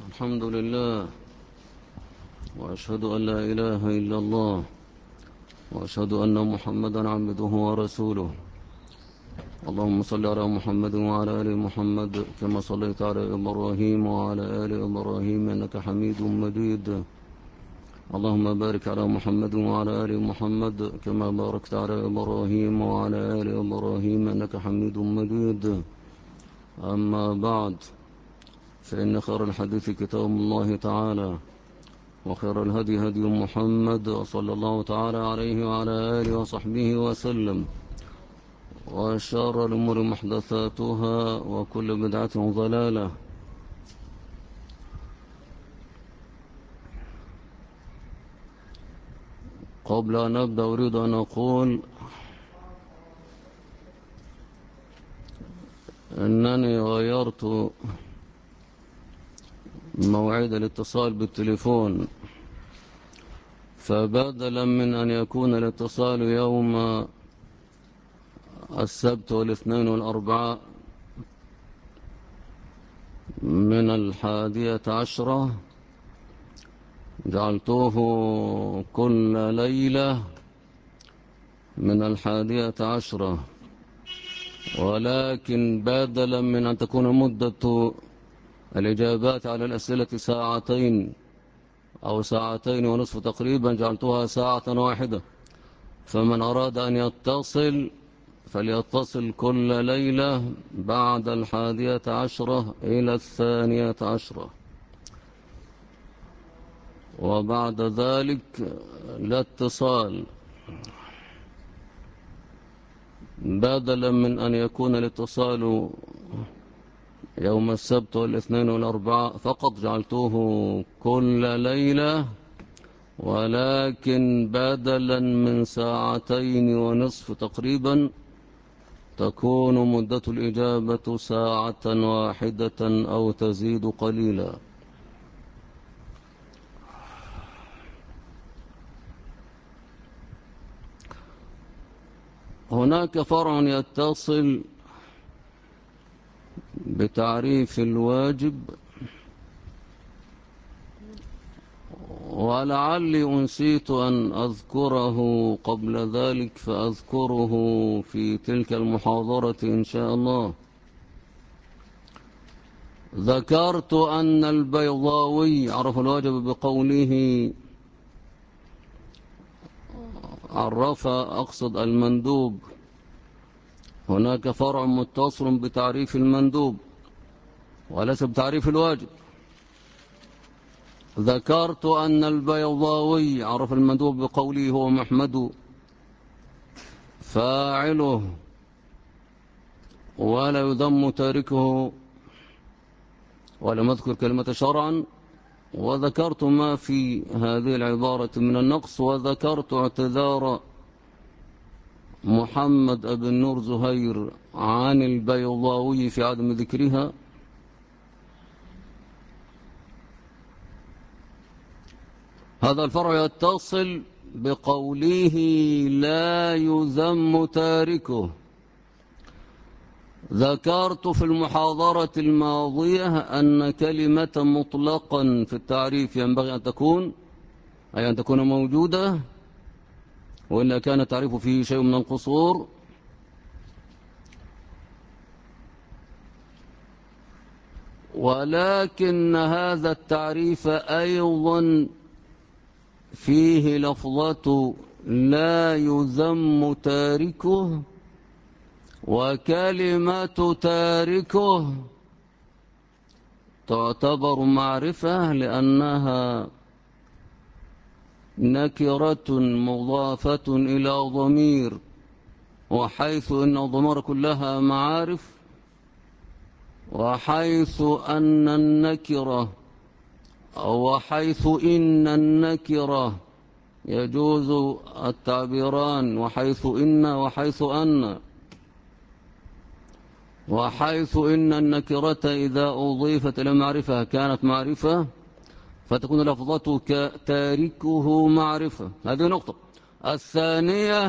الحمد لله، وأشهد أن لا إله إلا الله، وأشهد أن محمدا عبده ورسوله. اللهم صل على محمد وعلى آل محمد كما صليت على إبراهيم وعلى آل إبراهيم إنك حميد مجيد. اللهم بارك على محمد وعلى آل محمد كما باركت على إبراهيم وعلى آل إبراهيم إنك حميد مجيد. أما بعد، فإن خير الحديث كتاب الله تعالى، وخير الهدي هدي محمد صلى الله تعالى عليه وعلى آله وصحبه وسلم، وشر الأمور محدثاتها، وكل بدعة ضلالة. قبل أن أبدأ أريد أن أقول أنني غيرت موعد الاتصال بالتليفون، فبدلا من أن يكون الاتصال يوم السبت والاثنين والأربعاء من 11:10 جعلته كل ليلة من 11:10، ولكن بدلا من أن تكون مدة الإجابات على الأسئلة ساعتين أو ساعتين ونصف تقريبا، جعلتها ساعة واحدة. فمن أراد أن يتصل فليتصل كل ليلة بعد 11:10 إلى 12:00، وبعد ذلك لا اتصال. بدلا من أن يكون الاتصال يوم السبت والاثنين والأربعاء فقط، جعلته كل ليلة، ولكن بدلا من ساعتين ونصف تقريبا تكون مدة الإجابة ساعة واحدة أو تزيد قليلا. هناك فرع يتصل بتعريف الواجب، ولعلي أنسيت أن أذكره قبل ذلك، فأذكره في تلك المحاضرة إن شاء الله. ذكرت أن البيضاوي عرف الواجب بقوله، أقصد المندوب. هناك فرع متصل بتعريف المندوب وليس بتعريف الواجب. ذكرت أن البيضاوي عرف المندوب بقوله هو محمد فاعله ولا يذم تاركه، ولم أذكر كلمة شرعا. وذكرت ما في هذه العبارة من النقص، وذكرت اعتذار محمد أبن نور زهير عن البيضاوي في عدم ذكرها. هذا الفرع يتصل بقوله لا يذم تاركه. ذكرت في المحاضرة الماضية أن كلمة مطلقا في التعريف ينبغي أن تكون موجودة، وإلا كان التعريف فيه شيء من القصور. ولكن هذا التعريف أيضا فيه لفظة لا يذم تاركه، وكلمة تاركه تعتبر معرفة لأنها نكرة مضافة إلى ضمير، وحيث إن الضمائر كلها معارف، وحيث إن النكرة يجوز التعبيران، وحيث إن النكرة إذا أضيفت إلى معرفة كانت معرفة، فتكون لفظته تاركه معرفة. هذه نقطة. الثانية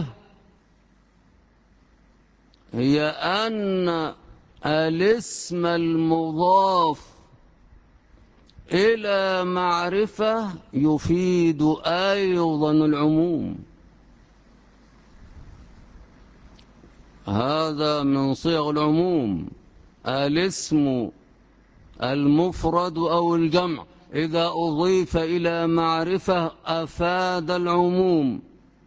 هي أن الاسم المضاف إلى معرفة يفيد أيضا العموم. هذا من صيغ العموم. الاسم المفرد أو الجمع إذا أضيف إلى معرفة أفاد العموم،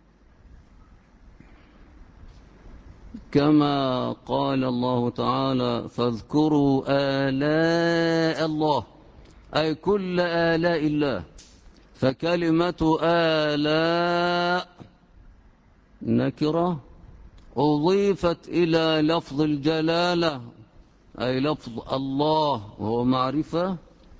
كما قال الله تعالى: فاذكروا آلاء الله، أي كل آلاء الله. فكلمة آلاء نكرة أضيفت إلى لفظ الجلالة، أي لفظ الله وهو معرفة.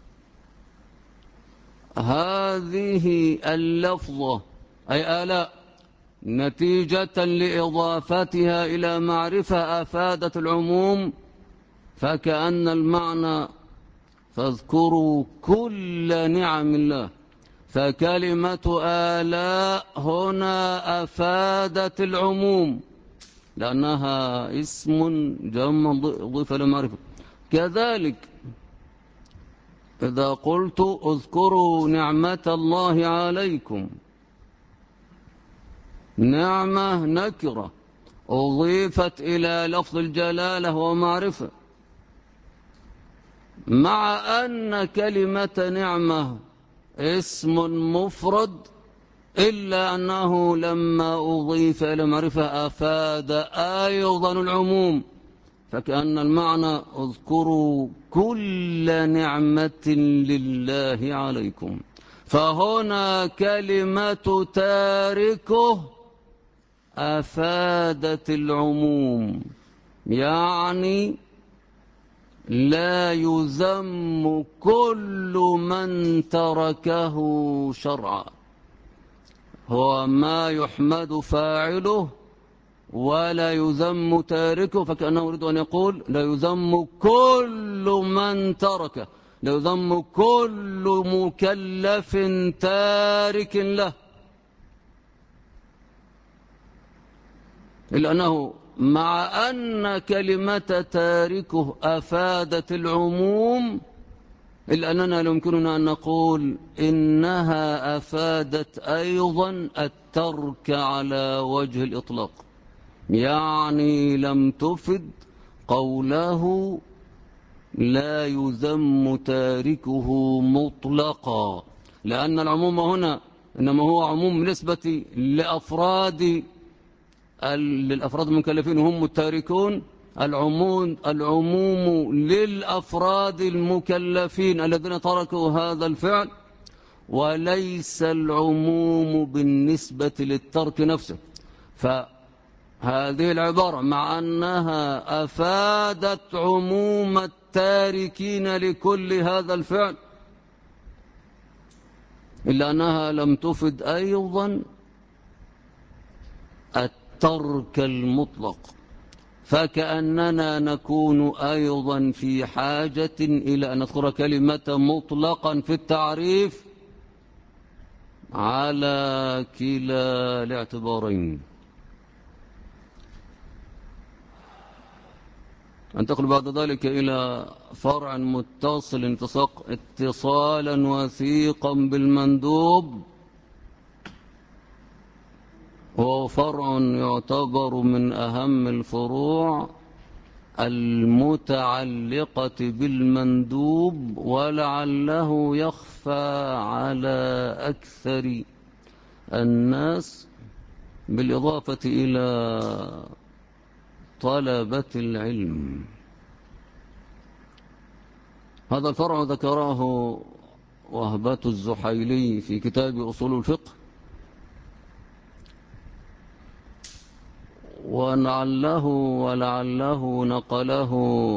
هذه اللفظة أي آلاء نتيجة لإضافتها إلى معرفة أفادت العموم، فكأن المعنى فاذكروا كل نعم الله. فكلمة آلاء هنا أفادت العموم لأنها اسم جمع ضيف لمعرفة. كذلك إذا قلت اذكروا نعمة الله عليكم، نعمة نكرة أضيفت إلى لفظ الجلالة ومعرفة، مع أن كلمة نعمة اسم مفرد، إلا أنه لما أضيف إلى معرفة أفاد أيضا العموم، فكأن المعنى اذكروا كل نعمة لله عليكم. فهنا كلمة تاركه أفادت العموم، يعني لا يذم كل من تركه شرعا، هو ما يحمد فاعله ولا يذم تاركه. فكأنه يريد أن يقول لا يذم كل من تركه، لا يذم كل مكلف تارك له، إلا أنه مع أن كلمة تاركه أفادت العموم، إلا أننا يمكننا أن نقول إنها أفادت أيضا الترك على وجه الإطلاق، يعني لم تفد قوله لا يذم تاركه مطلقا، لأن العموم هنا إنما هو عموم بالنسبة للأفراد المكلفين هم التاركون. العموم للأفراد المكلفين الذين تركوا هذا الفعل، وليس العموم بالنسبة للترك نفسه. فهذه العبارة مع أنها أفادت عموم التاركين لكل هذا الفعل، إلا أنها لم تفد أيضا الترك المطلق، فكأننا نكون أيضا في حاجة إلى أن نذكر كلمة مطلقا في التعريف على كلا الاعتبارين. انتقل بعد ذلك إلى فرع متصل اتصالا وثيقا بالمندوب، وهو فرع يعتبر من أهم الفروع المتعلقة بالمندوب، ولعله يخفى على أكثر الناس بالإضافة إلى طلبة العلم. هذا الفرع ذكره وهبة الزحيلي في كتاب أصول الفقه، ولعله نقله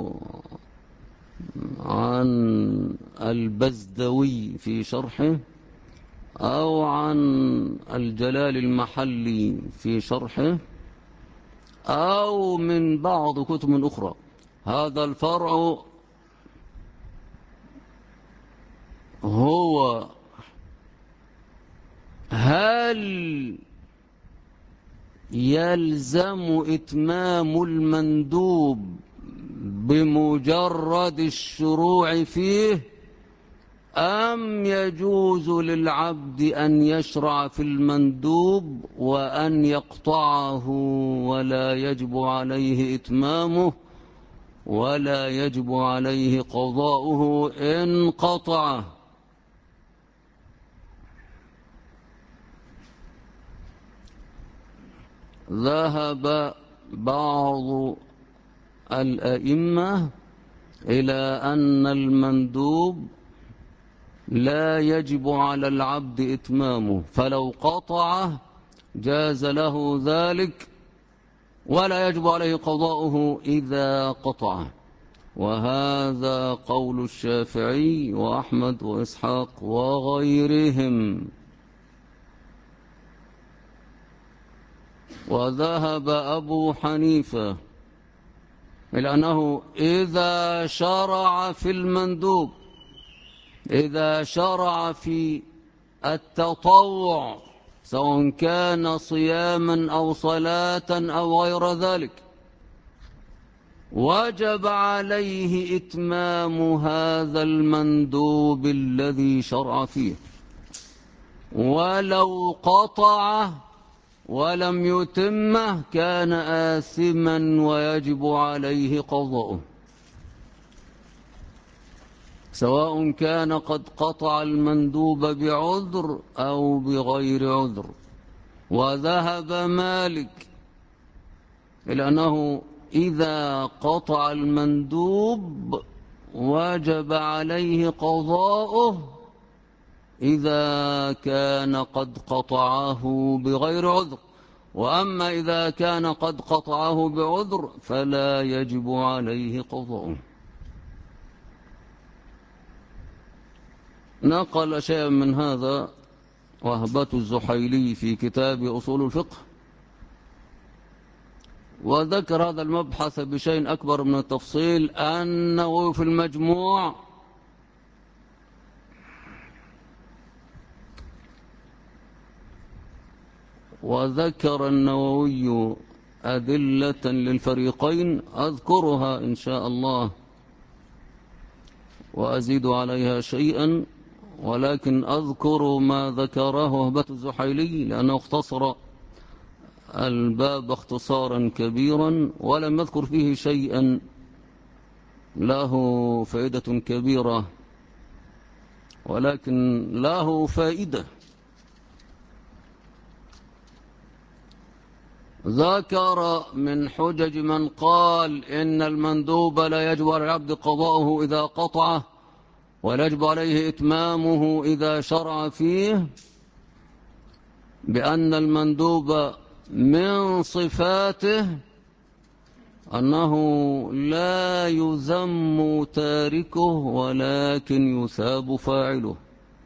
عن البزدوي في شرحه، أو عن الجلال المحلي في شرحه، أو من بعض كتب أخرى. هذا الفرع هو: هل يلزم إتمام المندوب بمجرد الشروع فيه، أم يجوز للعبد أن يشرع في المندوب وأن يقطعه ولا يجب عليه إتمامه ولا يجب عليه قضاؤه إن قطعه؟ ذهب بعض الأئمة إلى أن المندوب لا يجب على العبد إتمامه، فلو قطعه جاز له ذلك ولا يجب عليه قضاؤه إذا قطعه. وهذا قول الشافعي وأحمد وإسحاق وغيرهم. وذهب أبو حنيفة إلى أنه إذا شرع في المندوب، إذا شرع في التطوع سواء كان صياما أو صلاة أو غير ذلك، وجب عليه إتمام هذا المندوب الذي شرع فيه، ولو قطعه ولم يتمه كان آثما ويجب عليه قضاؤه، سواء كان قد قطع المندوب بعذر أو بغير عذر. وذهب مالك إلى أنه إذا قطع المندوب وجب عليه قضاؤه إذا كان قد قطعه بغير عذر، وأما إذا كان قد قطعه بعذر فلا يجب عليه قضاؤه. نقل شيئا من هذا وهبة الزحيلي في كتاب أصول الفقه، وذكر هذا المبحث بشيء أكبر من التفصيل أنه في المجموع وذكر النووي أدلة للفريقين أذكرها إن شاء الله وأزيد عليها شيئا، ولكن أذكر ما ذكره وهبة الزحيلي لأنه اختصر الباب اختصارا كبيرا ولم يذكر فيه شيئا له فائدة كبيرة، ولكن له فائدة. ذكر من حجج من قال إن المندوب لا يجب على العبد قضاؤه إذا قطعه ولا يجب عليه إتمامه إذا شرع فيه، بأن المندوب من صفاته أنه لا يذم تاركه ولكن يثاب فاعله.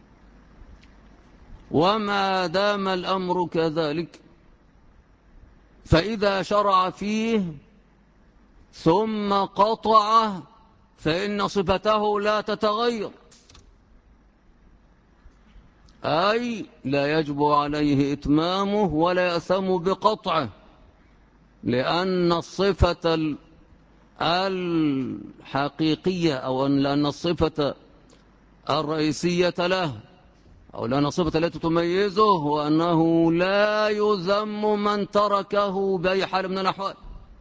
وما دام الأمر كذلك فإذا شرع فيه ثم قطعه فإن صفته لا تتغير، أي لا يجب عليه إتمامه ولا يأثم بقطعه، لأن الصفة الحقيقية أو لأن الصفة الرئيسية له أو لأن الصفة التي تميزه هو أنه لا يذم من تركه بأي حال من الأحوال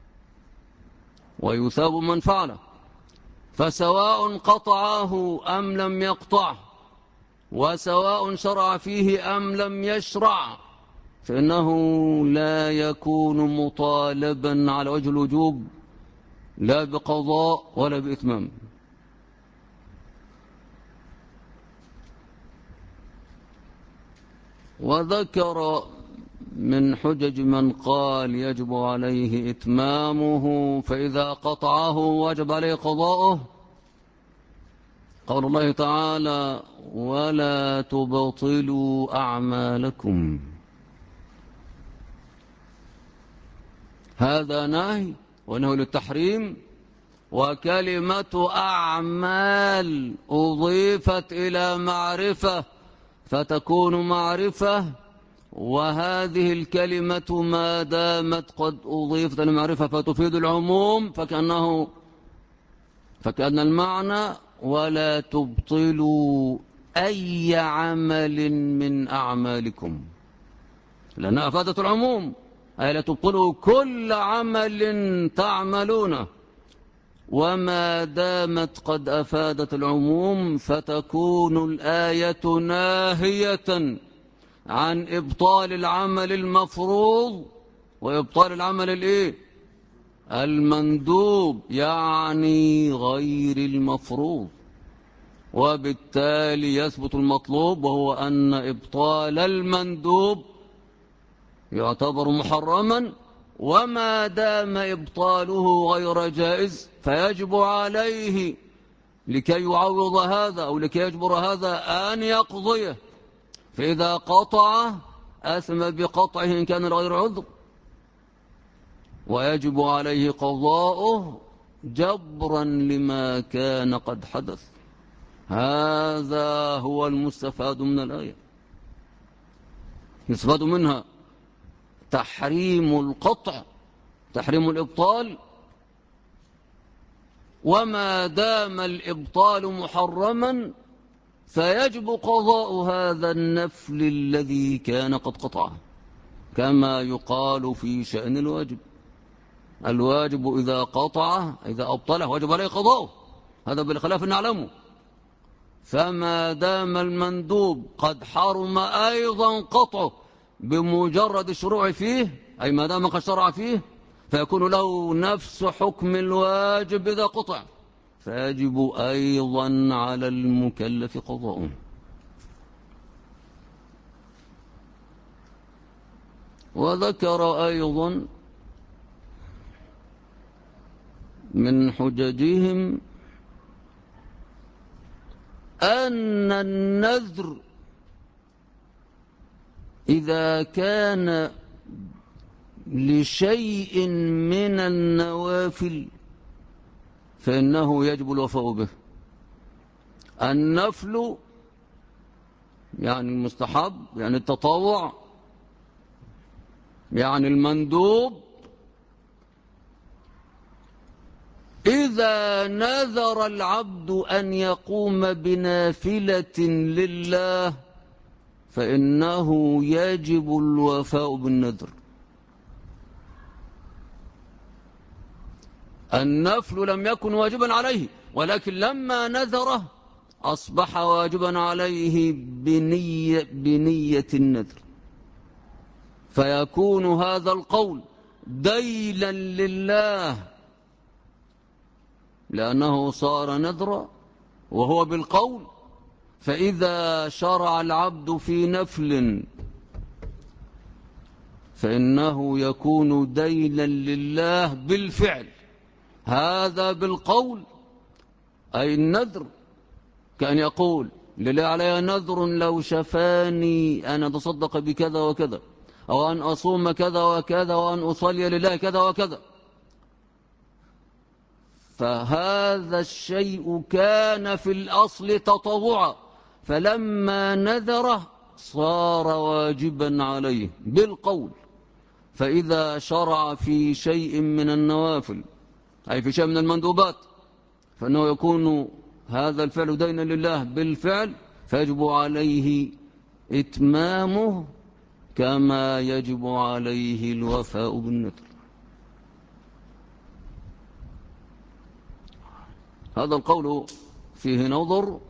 ويثاب من فعله، فسواء قطعه أم لم يقطعه وسواء شرع فيه أم لم يشرع فإنه لا يكون مطالبا على وجه الوجوب لا بقضاء ولا بإتمام. وذكر من حجج من قال يجب عليه إتمامه فإذا قطعه وجب عليه قضاؤه قول الله تعالى ولا تبطلوا أعمالكم. هذا نهي ونهي للتحريم، وكلمة أعمال أضيفت إلى معرفة فتكون معرفة، وهذه الكلمة ما دامت قد أضيفت المعرفة فتفيد العموم فكأن المعنى ولا تبطلوا أي عمل من أعمالكم، لأنها أفادة العموم، أي لا تبطلوا كل عمل تعملونه، وما دامت قد أفادت العموم فتكون الآية ناهية عن إبطال العمل المفروض وإبطال العمل المندوب، يعني غير المفروض، وبالتالي يثبت المطلوب، وهو أن إبطال المندوب يعتبر محرما، وما دام إبطاله غير جائز فيجب عليه لكي يعوض هذا أو لكي يجبر هذا أن يقضيه، فإذا قطع أثم بقطعه إن كان غير عذر، ويجب عليه قضاؤه جبرا لما كان قد حدث. هذا هو المستفاد من الآية، يستفاد منها تحريم القطع، تحريم الإبطال، وما دام الإبطال محرما فيجب قضاء هذا النفل الذي كان قد قطعه، كما يقال في شأن الواجب. الواجب إذا قطعه، إذا أبطله وجب عليه قضاؤه، هذا بالخلاف نعلمه. فما دام المندوب قد حرم أيضا قطعه بمجرد الشروع فيه، أي ما دام قد شرع فيه، فيكون له نفس حكم الواجب إذا قطع، فيجب أيضا على المكلف قضاؤه. وذكر أيضا من حججهم أن النذر إذا كان لشيء من النوافل فإنه يجب الوفاء به. النفل يعني المستحب، يعني التطوع، يعني المندوب، إذا نذر العبد أن يقوم بنافلة لله فإنه يجب الوفاء بالنذر. النفل لم يكن واجبا عليه، ولكن لما نذره أصبح واجبا عليه بنية النذر، فيكون هذا القول ديلا لله لأنه صار نذرا وهو بالقول. فإذا شرع العبد في نفل فإنه يكون دينا لله بالفعل، هذا بالقول أي النذر، كأن يقول لله علي نذر لو شفاني أن أتصدق بكذا وكذا، أو أن أصوم كذا وكذا، وأن أصلي لله كذا وكذا. فهذا الشيء كان في الأصل تطوعا، فلما نذره صار واجبا عليه بالقول. فإذا شرع في شيء من النوافل أي في شيء من المندوبات فإنه يكون هذا الفعل دينا لله بالفعل، فيجب عليه إتمامه كما يجب عليه الوفاء بالنذر. هذا القول فيه نظر،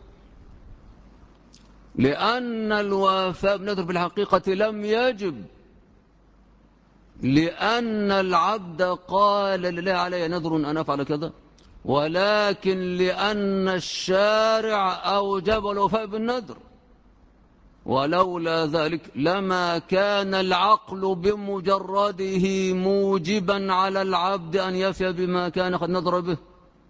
لأن الوفاء بالنذر في الحقيقة لم يجب، لأن العبد قال لله علي نذر أن أفعل كذا، ولكن لأن الشارع أوجب الوفاء بالنذر، ولولا ذلك لما كان العقل بمجرده موجبا على العبد أن يفي بما كان قد نذر به.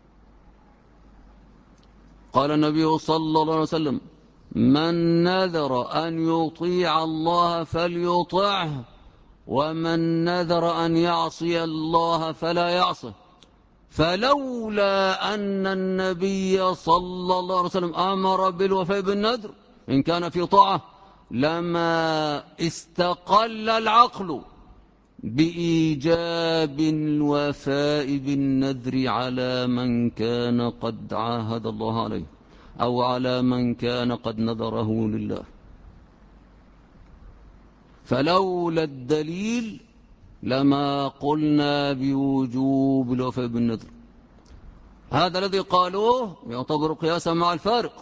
قال النبي صلى الله عليه وسلم: من نذر أن يطيع الله فليطعه، ومن نذر أن يعصي الله فلا يعصه. فلولا أن النبي صلى الله عليه وسلم أمر بالوفاء بالنذر إن كان في طاعة لما استقل العقل بإيجاب الوفاء بالنذر على من كان قد عاهد الله عليه. أو على من كان قد نذره لله. فلولا الدليل لما قلنا بوجوب الوفاء بالنذر. هذا الذي قالوه يعتبر قياسا مع الفارق،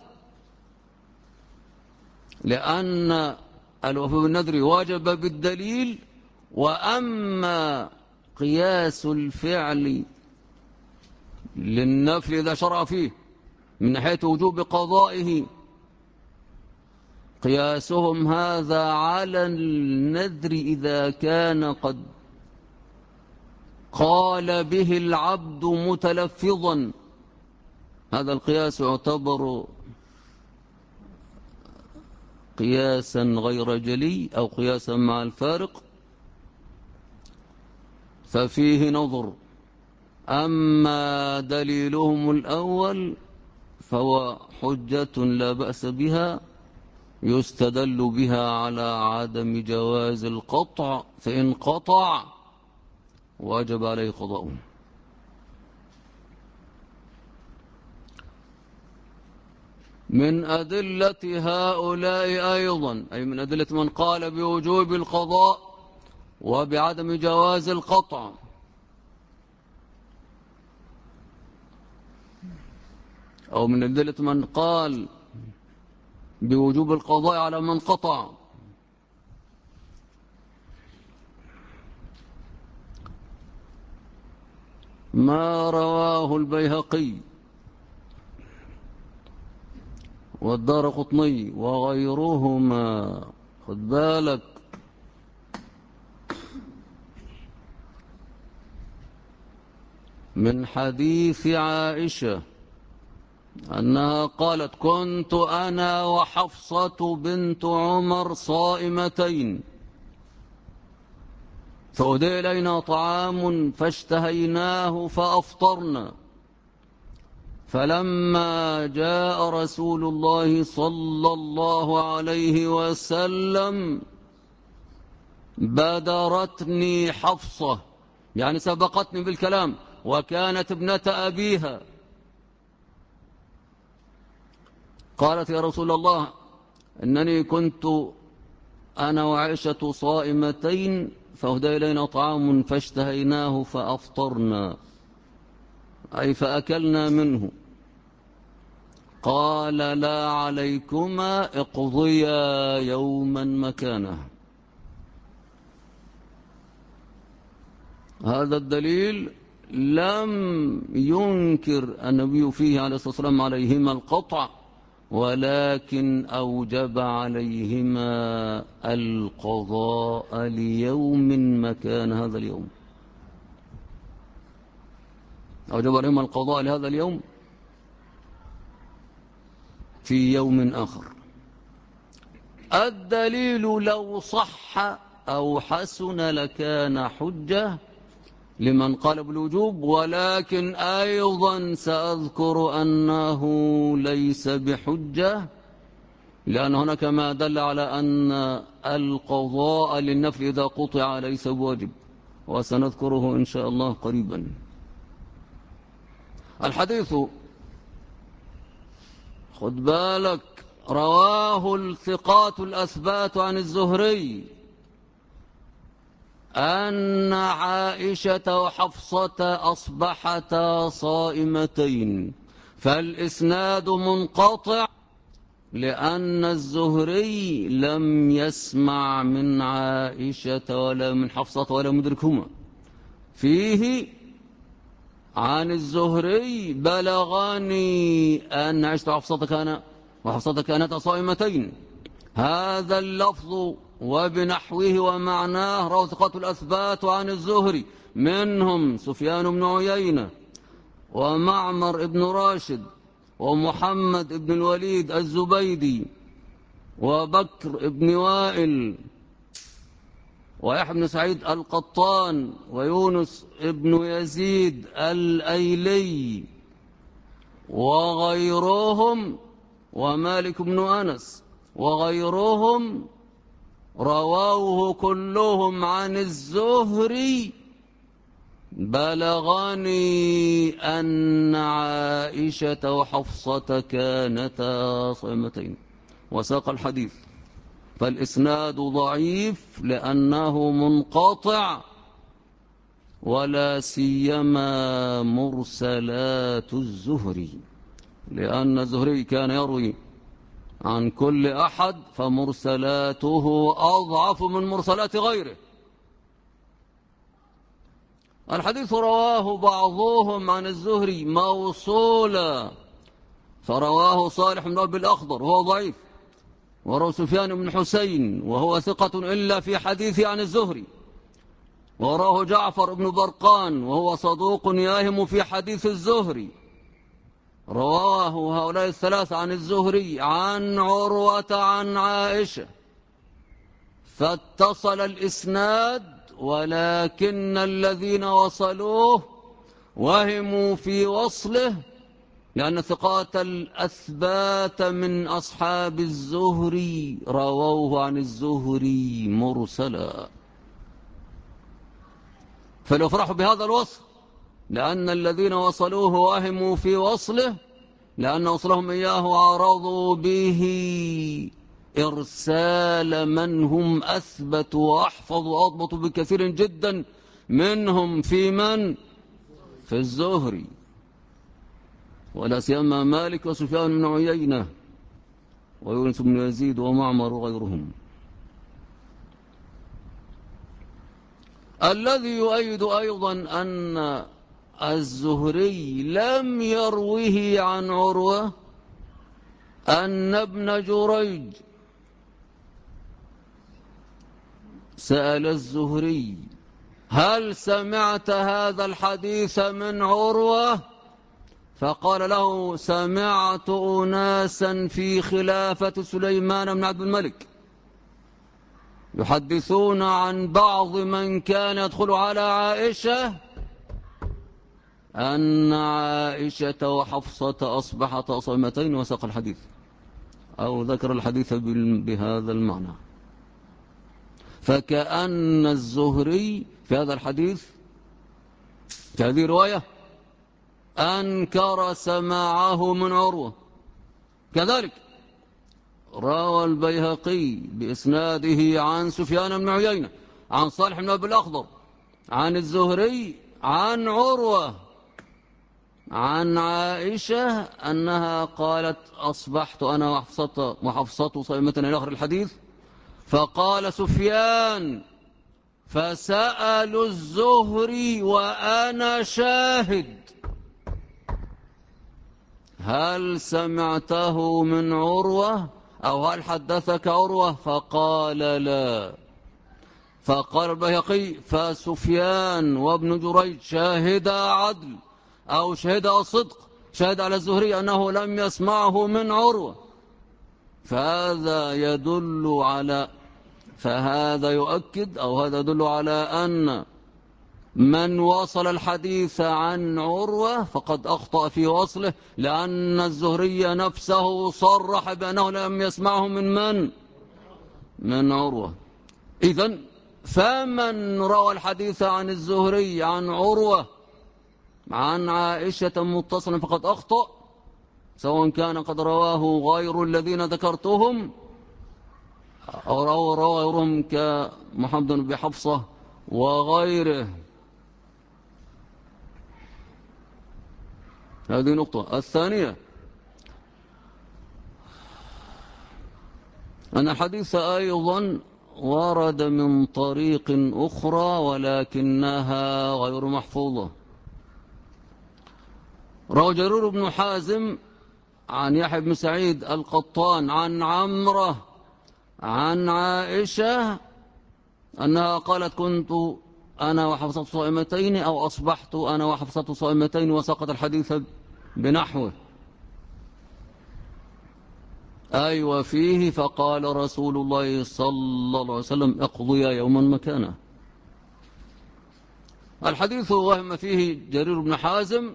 لأن الوفاء بالنذر واجب بالدليل، وأما قياس الفعل للنفل إذا شرع فيه من ناحية وجوب قضائه قياسهم هذا على النذر إذا كان قد قال به العبد متلفظا. هذا القياس يعتبر قياسا غير جلي أو قياسا مع الفارق، ففيه نظر. أما دليلهم الأول فهو حجة لا بأس بها، يستدل بها على عدم جواز القطع، فإن قطع واجب عليه قضاؤه. من أدلة هؤلاء أيضا، أي من أدلة من قال بوجوب القضاء وبعدم جواز القطع، أو من أدلة من قال بوجوب القضاء على من قطع، ما رواه البيهقي والدارقطني وغيرهما. خد بالك، من حديث عائشة أنها قالت: كنت أنا وحفصة بنت عمر صائمتين، فأهدي إلينا طعام فاشتهيناه فأفطرنا، فلما جاء رسول الله صلى الله عليه وسلم بادرتني حفصة، يعني سبقتني بالكلام، وكانت ابنة أبيها، قالت: يا رسول الله، إنني كنت أنا وعائشة صائمتين فأهدى إلينا طعام فاشتهيناه فأفطرنا، أي فأكلنا منه. قال: لا عليكما، اقضيا يوما مكانه. هذا الدليل لم ينكر النبي فيه عليه الصلاة والسلام عليهما القطع، ولكن أوجب عليهما القضاء ليوم مكان هذا اليوم، أوجب عليهما القضاء لهذا اليوم في يوم آخر. الدليل لو صح أو حسن لكان حجة لمن قال بالوجوب، ولكن أيضا سأذكر أنه ليس بحجة، لأن هناك ما دل على أن القضاء للنفل إذا قطع ليس بواجب، وسنذكره إن شاء الله قريبا. الحديث، خد بالك، رواه الثقات الأثبات عن الزهري أن عائشة وحفصة أصبحتا صائمتين، فالإسناد منقطع لأن الزهري لم يسمع من عائشة ولا من حفصة ولا مدركهما. فيه عن الزهري: بلغني أن عائشة وحفصة كانتا صائمتين. هذا اللفظ وبنحوه ومعناه رواه ثقات الأثبات عن الزهري، منهم سفيان بن عيينة ومعمر بن راشد ومحمد بن الوليد الزبيدي وبكر بن وائل ويحيى بن سعيد القطان ويونس بن يزيد الأيلي وغيرهم ومالك بن أنس وغيرهم، رواه كلهم عن الزهري بلغني أن عائشة وحفصة كانتا صائمتين، وساق الحديث. فالإسناد ضعيف لأنه منقطع، ولا سيما مرسلات الزهري، لأن الزهري كان يروي عن كل أحد، فمرسلاته أضعف من مرسلات غيره. الحديث رواه بعضهم عن الزهري موصولا، فرواه صالح بن أبي الأخضر وهو ضعيف، وروى سفيان بن حسين وهو ثقة إلا في حديثه عن الزهري، وراه جعفر بن برقان وهو صدوق ياهم في حديث الزهري. رواه هؤلاء الثلاثة عن الزهري عن عروة عن عائشة، فاتصل الإسناد، ولكن الذين وصلوه وهموا في وصله، لأن ثقات الأثبات من أصحاب الزهري رووه عن الزهري مرسلا، فليفرحوا بهذا الوصف، لأن الذين وصلوه وهموا في وصله، لأن وصلهم إياه عرضوا به إرسال من هم أثبت وأحفظ وأضبط بكثير جدا منهم في الزهري، ولا سيما مالك وسفيان بن عيينة ويونس بن يزيد ومعمر وغيرهم. الذي يؤيد أيضا أن الزهري لم يروه عن عروة أن ابن جريج سأل الزهري: هل سمعت هذا الحديث من عروة؟ فقال له: سمعت أناسا في خلافة سليمان بن عبد الملك يحدثون عن بعض من كان يدخل على عائشة أن عائشة وحفصة أصبحتا صائمتين، وساق الحديث أو ذكر الحديث بهذا المعنى. فكأن الزهري في هذا الحديث، في هذه الرواية، أنكر سماعه من عروة. كذلك روى البيهقي بإسناده عن سفيان بن عيينة عن صالح بن أبي الأخضر عن الزهري عن عروة عن عائشة أنها قالت: أصبحت أنا وحفصة صائمة إلى آخر الحديث. فقال سفيان: فسألوا الزهري وأنا شاهد: هل سمعته من عروة أو هل حدثك عروة؟ فقال: لا. فقال البيهقي: فسفيان وابن جريج شاهدا عدل أو شهدا صدق، شهد على الزهري أنه لم يسمعه من عروة. فهذا يؤكد أو هذا يدل على أن من وصل الحديث عن عروة فقد أخطأ في وصله، لأن الزهري نفسه صرح بأنه لم يسمعه من عروة. إذن فمن روى الحديث عن الزهري عن عروة عن عائشة متصلا فقد أخطأ، سواء كان قد رواه غير الذين ذكرتهم أو روى غيرهم كمحمد بن حفصة وغيره. هذه نقطة. الثانية أن الحديث أيضا ورد من طريق أخرى ولكنها غير محفوظة. روى جرير بن حازم عن يحيى بن سعيد القطان عن عمرة عن عائشة أنها قالت: كنت أنا وحفصة صائمتين أو أصبحت أنا وحفصة صائمتين، وسقط الحديث بنحوه. أي وفيه: فقال رسول الله صلى الله عليه وسلم: اقضيا يوما مكانه. الحديث وهم فيه جرير بن حازم،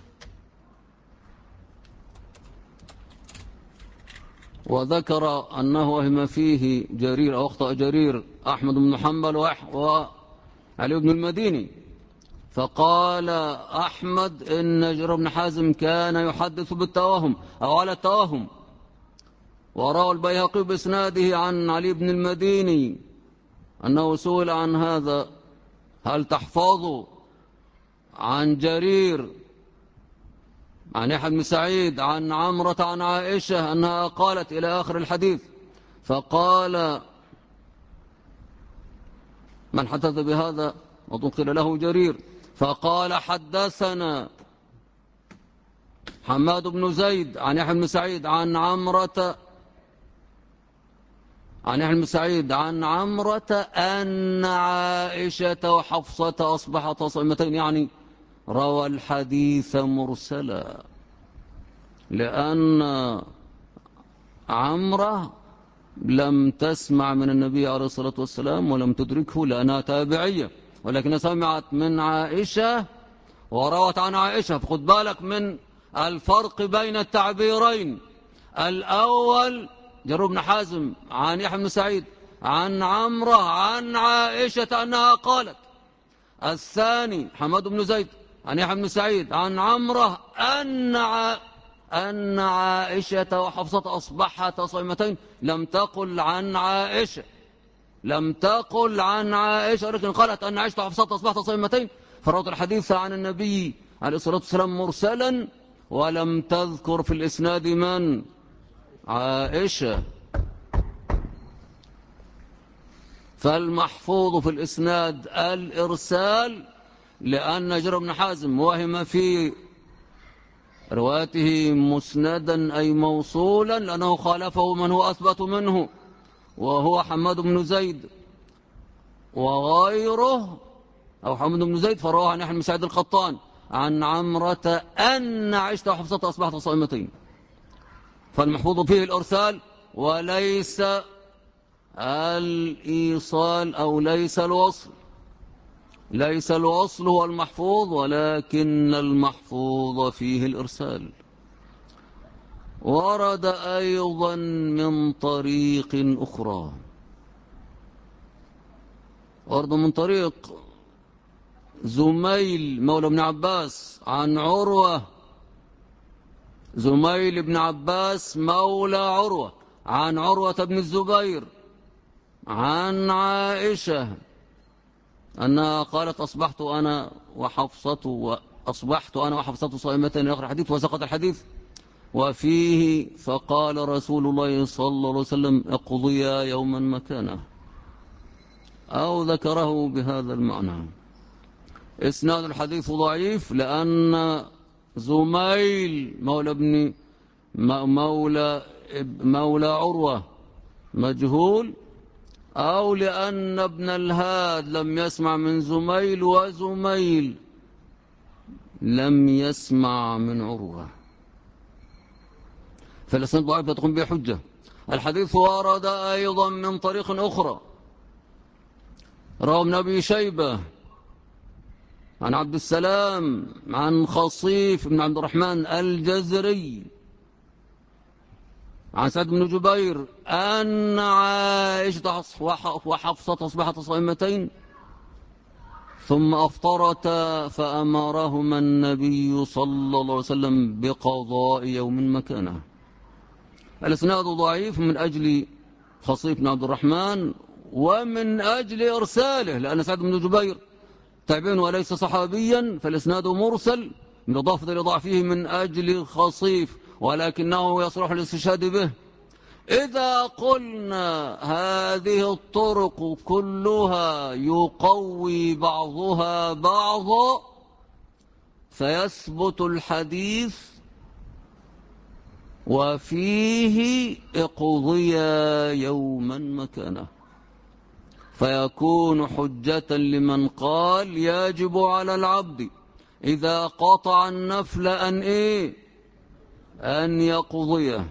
وذكر أنه وهم فيه أو أخطأ جرير أحمد بن حنبل وعلي بن المديني، فقال أحمد إن جرير بن حازم كان يحدث بالتوهم أو على التوهم. وروى البيهقي بإسناده عن علي بن المديني أنه سئل عن هذا: هل تحفظ عن جرير عن يحيى بن سعيد عن عمرة عن عائشة أنها قالت إلى آخر الحديث؟ فقال: من حدث بهذا؟ وقيل له جرير. فقال: حدثنا حماد بن زيد عن يحيى بن سعيد عن عمرة عن يحيى بن سعيد عن عمرة أن عائشة وحفصة أصبحتا صائمتين، يعني روى الحديث مرسلا، لأن عمرة لم تسمع من النبي عليه الصلاة والسلام ولم تدركه لأنها تابعية، ولكن سمعت من عائشة وروت عن عائشة. فخد بالك من الفرق بين التعبيرين: الأول جرير بن حازم عن يحيى بن سعيد عن عمرة عن عائشة أنها قالت. الثاني حماد بن زيد عن يحيى بن سعيد عن عمرة أن عائشة وحفصة أصبحتا صائمتين. لم تقل عن عائشة، ولكن قالت أن عائشة وحفصة أصبحتا صائمتين. فروت الحديث عن النبي عليه الصلاة والسلام مرسلا، ولم تذكر في الإسناد من؟ عائشة. فالمحفوظ في الإسناد الإرسال، لأن جرير بن حازم وهم في روايته مسندا أي موصولا، لأنه خالفه من هو أثبت منه وهو حماد بن زيد وغيره، أو حماد بن زيد فرواه عن يحيى بن سعيد القطان عن عمرة أن عائشة وحفصة أصبحتا صائمتين. فالمحفوظ فيه الإرسال وليس الإيصال أو ليس الوصل. ليس الوصل هو المحفوظ، ولكن المحفوظ فيه الإرسال. ورد أيضا من طريق أخرى، ورد من طريق زميل مولى ابن عباس عن عروة، زميل بن عباس مولى عروة عن عروة بن الزبير عن عائشة أنها قالت: أصبحت أنا وحفصة صائمتين، آخر الحديث، وسقط الحديث. وفيه: فقال رسول الله صلى الله عليه وسلم: اقضيا يوما مكانه، أو ذكره بهذا المعنى. إسناد الحديث ضعيف، لأن زميل مولى عروة مجهول، أو لأن ابن الهاد لم يسمع من زميل، وزميل لم يسمع من عروة، فالإسناد ضعيف لا تقوم به حجة. الحديث ورد أيضا من طريق أخرى، روى ابن أبي شيبة عن عبد السلام عن خصيف بن عبد الرحمن الجزري عن سعد بن جبير أن عائشة وحفصة أصبحتا صائمتين ثم أفطرتا، فأمرهما النبي صلى الله عليه وسلم بقضاء يوم مكانه. الإسناد ضعيف من أجل خصيف بن عبد الرحمن، ومن أجل إرساله، لأن سعد بن جبير تابعي وليس صحابيا، فالإسناد مرسل بالإضافة لضعفه من أجل خصيف، ولكنه يصلح الاستشهاد به. إذا قلنا هذه الطرق كلها يقوي بعضها بعضا، فيثبت الحديث وفيه اقضيا يوما مكانه، فيكون حجة لمن قال يجب على العبد إذا قطع النفل أن يقضيه.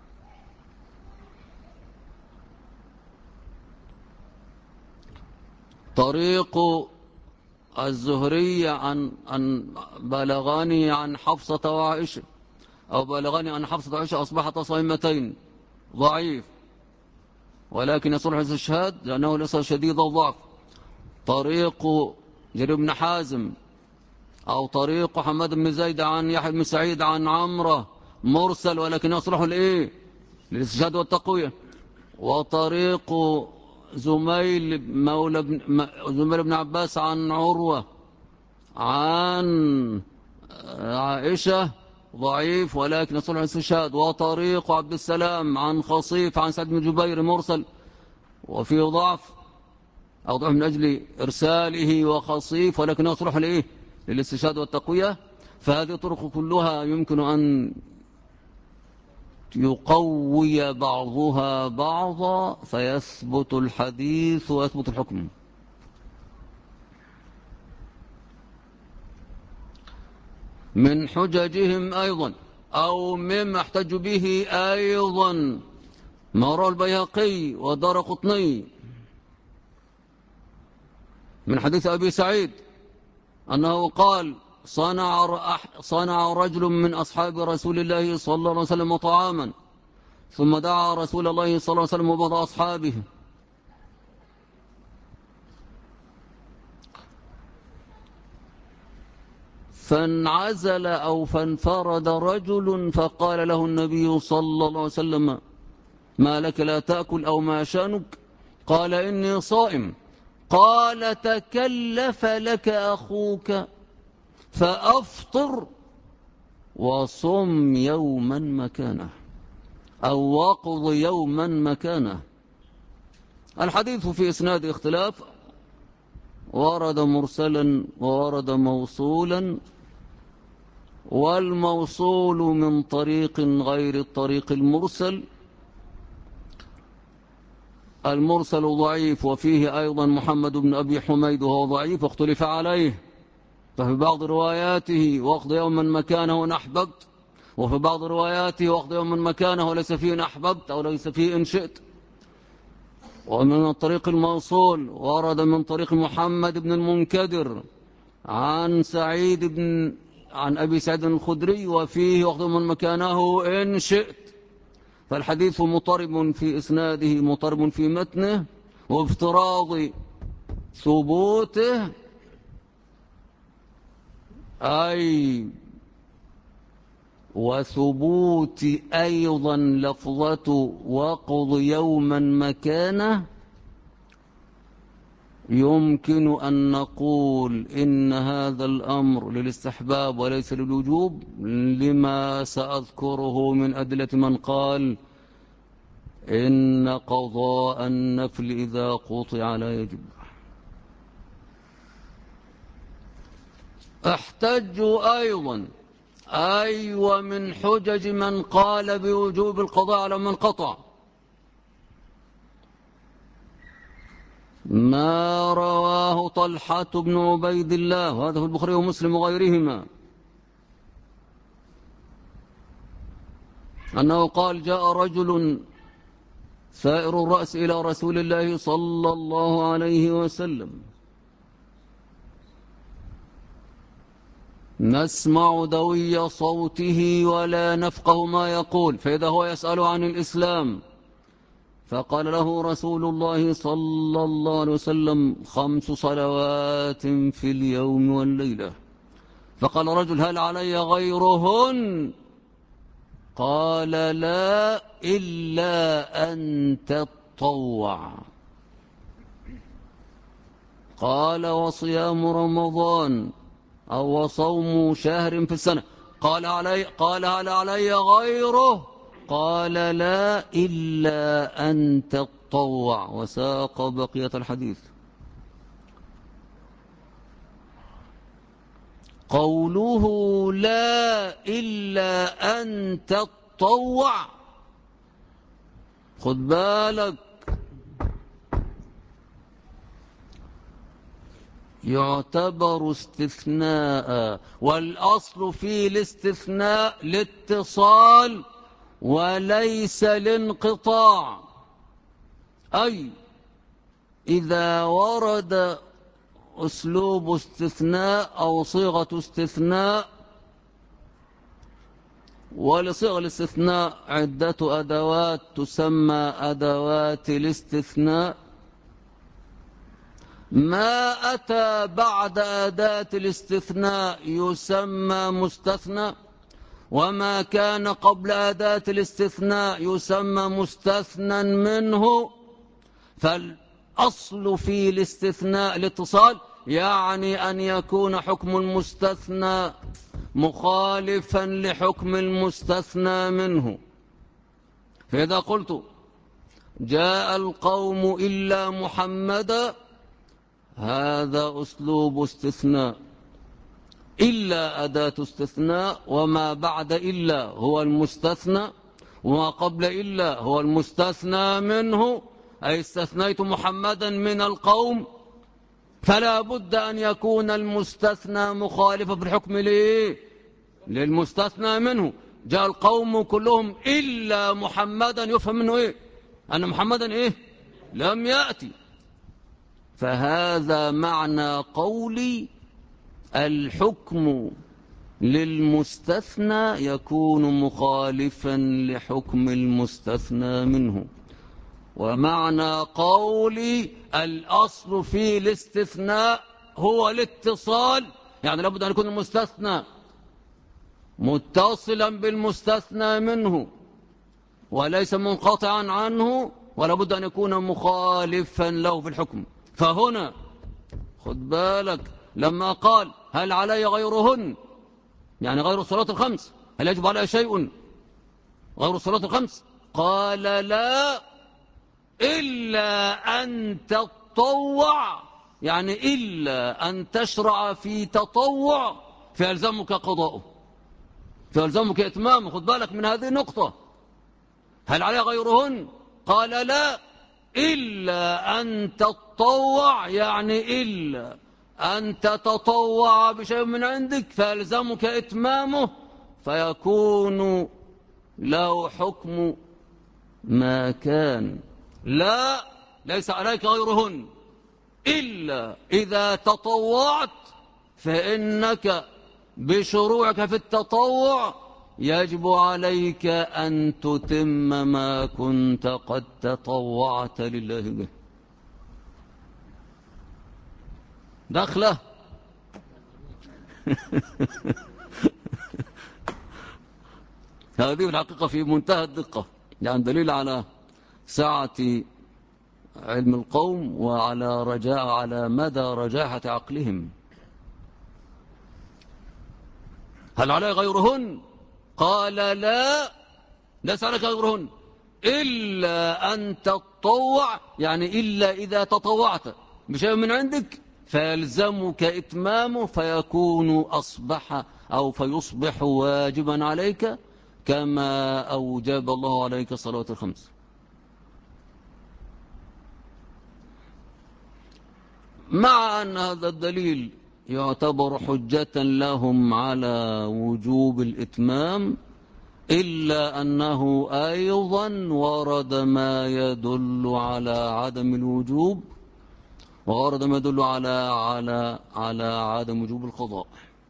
طريق الزهري عن بلغني عن حفصة وعائشة، أو بلغني عن حفصة وعائشة أصبحتا صائمتين، ضعيف، ولكن يصلح الاستشهاد لأنه ليس شديد الضعف. طريق جرير بن حازم أو طريق حماد بن زيد عن يحيى بن سعيد عن عمرة مرسل ولكن يصلح لإيه؟ للاستشهاد والتقوية. وطريق زميل بن عباس عن عروة عن عائشة ضعيف ولكن يصلح للاستشهاد. وطريق عبد السلام عن خصيف عن سعد بن جبير مرسل وفيه ضعف أو ضعف من أجل إرساله وخصيف ولكن يصلح لإيه؟ للاستشهاد والتقوية. فهذه الطرق كلها يمكن أن يقوي بعضها بعضا فيثبت الحديث ويثبت الحكم. من حججهم أيضا أو مما احتج به أيضا ما روى البيهقي والدارقطني من حديث أبي سعيد أنه قال صنع رجل من أصحاب رسول الله صلى الله عليه وسلم طعاما ثم دعا رسول الله صلى الله عليه وسلم وبعض أصحابه فانعزل أو فانفرد رجل فقال له النبي صلى الله عليه وسلم ما لك لا تأكل أو ما شانك؟ قال إني صائم. قال تكلف لك أخوك فأفطر وصم يوما مكانه أو وقض يوما مكانه. الحديث في إسناد اختلاف، ورد مرسلا وورد موصولا، والموصول من طريق غير الطريق المرسل. المرسل ضعيف وفيه أيضا محمد بن أبي حميد وهو ضعيف واختلف عليه، ففي بعض رواياته واخذ يوما مكانه إن أحببت، وفي بعض رواياته واخذ يوما مكانه وليس فيه إن أحببت أو ليس فيه إن شئت. ومن الطريق الموصول ورد من طريق محمد بن المنكدر عن أبي سعيد الخدري وفيه واخذ من مكانه إن شئت. فالحديث مضطرب في إسناده مضطرب في متنه، وافتراض ثبوته أي وثبوت أيضا لفظة وقض يوما مكانه يمكن أن نقول إن هذا الأمر للاستحباب وليس للوجوب، لما سأذكره من أدلة من قال إن قضاء النفل إذا قطع لا يجب. احتجوا أيضا ومن حجج من قال بوجوب القضاء على من قطع ما رواه طلحة بن عبيد الله، وهذا في البخاري ومسلم وغيرهما، أنه قال جاء رجل سائر الرأس إلى رسول الله صلى الله عليه وسلم نسمع دوي صوته ولا نفقه ما يقول، فإذا هو يسأل عن الإسلام فقال له رسول الله صلى الله عليه وسلم 5 صلوات في اليوم والليلة. فقال رجل هل علي غيرهن؟ قال لا إلا أن تطوع. قال وصيام رمضان أو صوم شهر في السنة؟ قال هل علي غيره؟ قال لا إلا أن تطوع، وساق بقية الحديث. قوله لا إلا أن تطوع خد بالك يعتبر استثناء، والأصل في الاستثناء الاتصال وليس الانقطاع. أي إذا ورد أسلوب استثناء أو صيغة استثناء، ولصيغة الاستثناء عدة أدوات تسمى أدوات الاستثناء، ما أتى بعد أداة الاستثناء يسمى مستثنى، وما كان قبل أداة الاستثناء يسمى مستثنى منه. فالأصل في الاستثناء الاتصال، يعني أن يكون حكم المستثنى مخالفا لحكم المستثنى منه. فإذا قلت جاء القوم إلا محمدا، هذا أسلوب استثناء، إلا أداة استثناء، وما بعد إلا هو المستثنى، وما قبل إلا هو المستثنى منه، أي استثنيت محمدا من القوم، فلا بد أن يكون المستثنى مخالفا في الحكم للمستثنى منه. جاء القوم كلهم إلا محمدا، يفهم منه إيه؟ أن محمدا إيه؟ لم يأتي. فهذا معنى قولي الحكم للمستثنى يكون مخالفا لحكم المستثنى منه. ومعنى قولي الأصل في الاستثناء هو الاتصال، يعني لابد أن يكون المستثنى متصلا بالمستثنى منه وليس منقطعا عنه، ولابد أن يكون مخالفا له في الحكم. فهنا خد بالك لما قال هل علي غيرهن، يعني غير الصلاة الخمس، هل يجب علي شيء غير الصلاة الخمس؟ قال لا، إلا أن تتطوع، يعني إلا أن تشرع في تطوع فيلزمك قضاؤه، فيلزمك إتمامه. خد بالك من هذه النقطة. هل علي غيرهن؟ قال لا، إلا أن تتطوع، يعني إلا أن تتطوع بشيء من عندك فيلزمك إتمامه، فيكون له حكم ما كان. لا، ليس عليك غيرهن، إلا إذا تطوعت فإنك بشروعك في التطوع يجب عليك أن تتم ما كنت قد تطوعت لله به. دخله. هذه الحقيقة في منتهى الدقة، يعني دليل على سعة علم القوم على مدى رجاحة عقلهم. هل علي غيرهن؟ قال لا، ليس عليك غيرهن، إلا أن تتطوع، يعني إلا إذا تطوعت بشيء من عندك فيلزمك إتمامه، فيكون أصبح أو فيصبح واجبا عليك كما أوجب الله عليك الصلوات الخمس. مع أن هذا الدليل يعتبر حجة لهم على وجوب الإتمام، إلا أنه أيضا ورد ما يدل على عدم الوجوب، وورد ما يدل على عدم وجوب القضاء.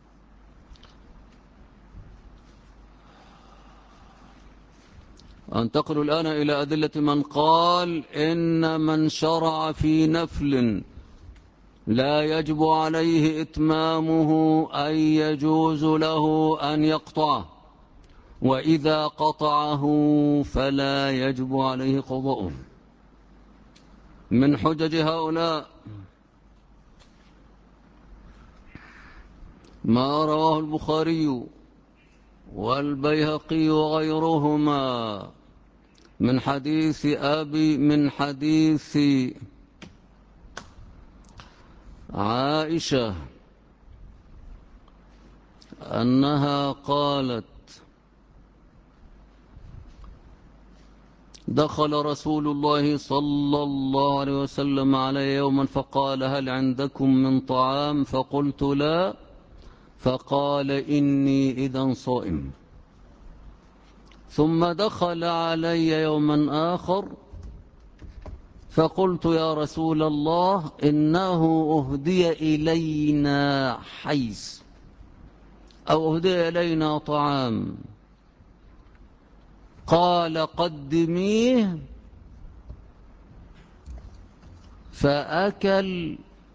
أنتقل الآن إلى أدلة من قال إن من شرع في نفل لا يجب عليه إتمامه أن يجوز له أن يقطعه، وإذا قطعه فلا يجب عليه قضاؤه. من حجج هؤلاء ما رواه البخاري والبيهقي وغيرهما من حديث عائشة أنها قالت دخل رسول الله صلى الله عليه وسلم علي يوما فقال هل عندكم من طعام؟ فقلت لا، فقال إني إذا صائم. ثم دخل علي يوما آخر فقلت يا رسول الله إنه أهدي إلينا حيس أو أهدي إلينا طعام، قال قدميه، فأكل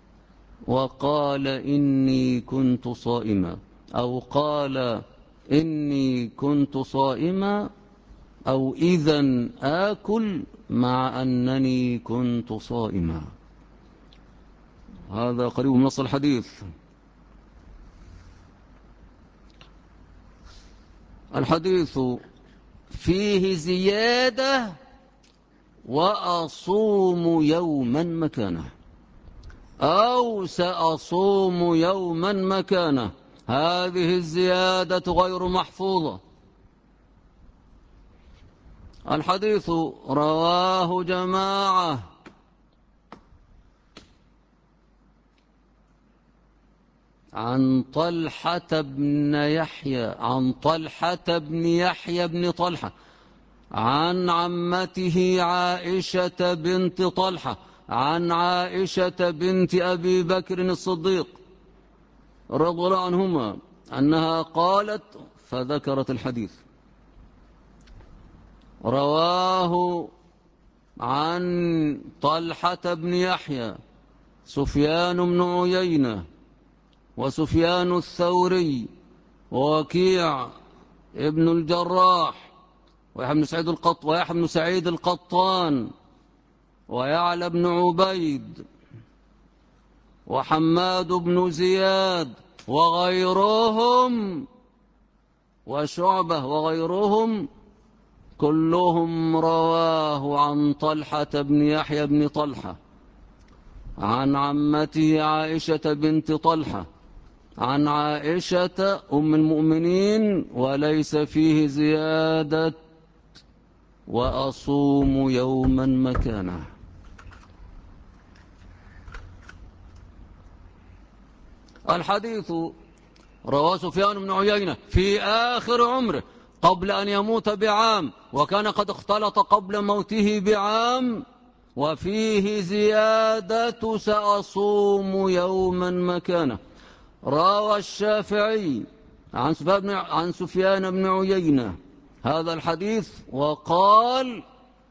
وقال إني كنت صائما، أو قال إني كنت صائما، أو إذن آكل مع أنني كنت صائما. هذا قريب من نص الحديث. الحديث فيه زيادة وأصوم يوما مكانه، أو سأصوم يوما مكانه. هذه الزيادة غير محفوظة. الحديث رواه جماعة عن طلحة بن يحيى بن طلحة، عن عمته عائشة بنت طلحة، عن عائشة بنت أبي بكر الصديق رضي الله عنهما أنها قالت، فذكرت الحديث. رواه عن طلحة بن يحيى سفيان بن عيينة وسفيان الثوري ووكيع ابن الجراح ويحيى بن سعيد القطان ويعلى بن عبيد وحماد بن زياد وغيرهم وشعبة وغيرهم، كلهم رواه عن طلحة بن يحيى بن طلحة عن عمته عائشة بنت طلحة عن عائشة أم المؤمنين، وليس فيه زيادة وأصوم يوما مكانه. الحديث رواه سفيان بن عيينة في آخر عمره قبل أن يموت بعام، وكان قد اختلط قبل موته بعام، وفيه زيادة سأصوم يوما مكانه. روى الشافعي عن سفيان بن عيينة هذا الحديث وقال: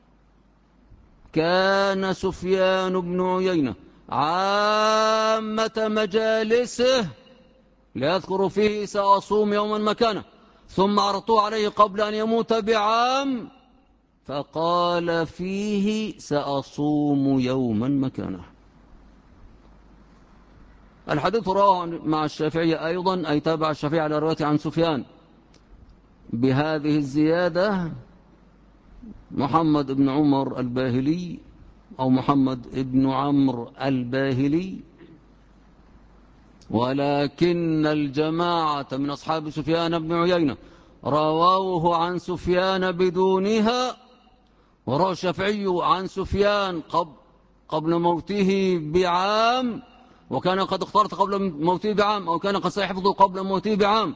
كان سفيان بن عيينة عامة مجالسه ليذكر فيه سأصوم يوما مكانه، ثم عرضوا عليه قبل أن يموت بعام فقال فيه سأصوم يوما مكانه. الحديث رواه مع الشافعي أيضا، أي تابع الشافعي على روايته عن سفيان بهذه الزيادة محمد بن عمر الباهلي أو محمد بن عمرو الباهلي، ولكن الجماعة من أصحاب سفيان بن عيينة رووه عن سفيان بدونها. وروى الشافعي عن سفيان قبل موته بعام، وكان قد اختارت قبل موته بعام، أو كان قد سيحفظه قبل موته بعام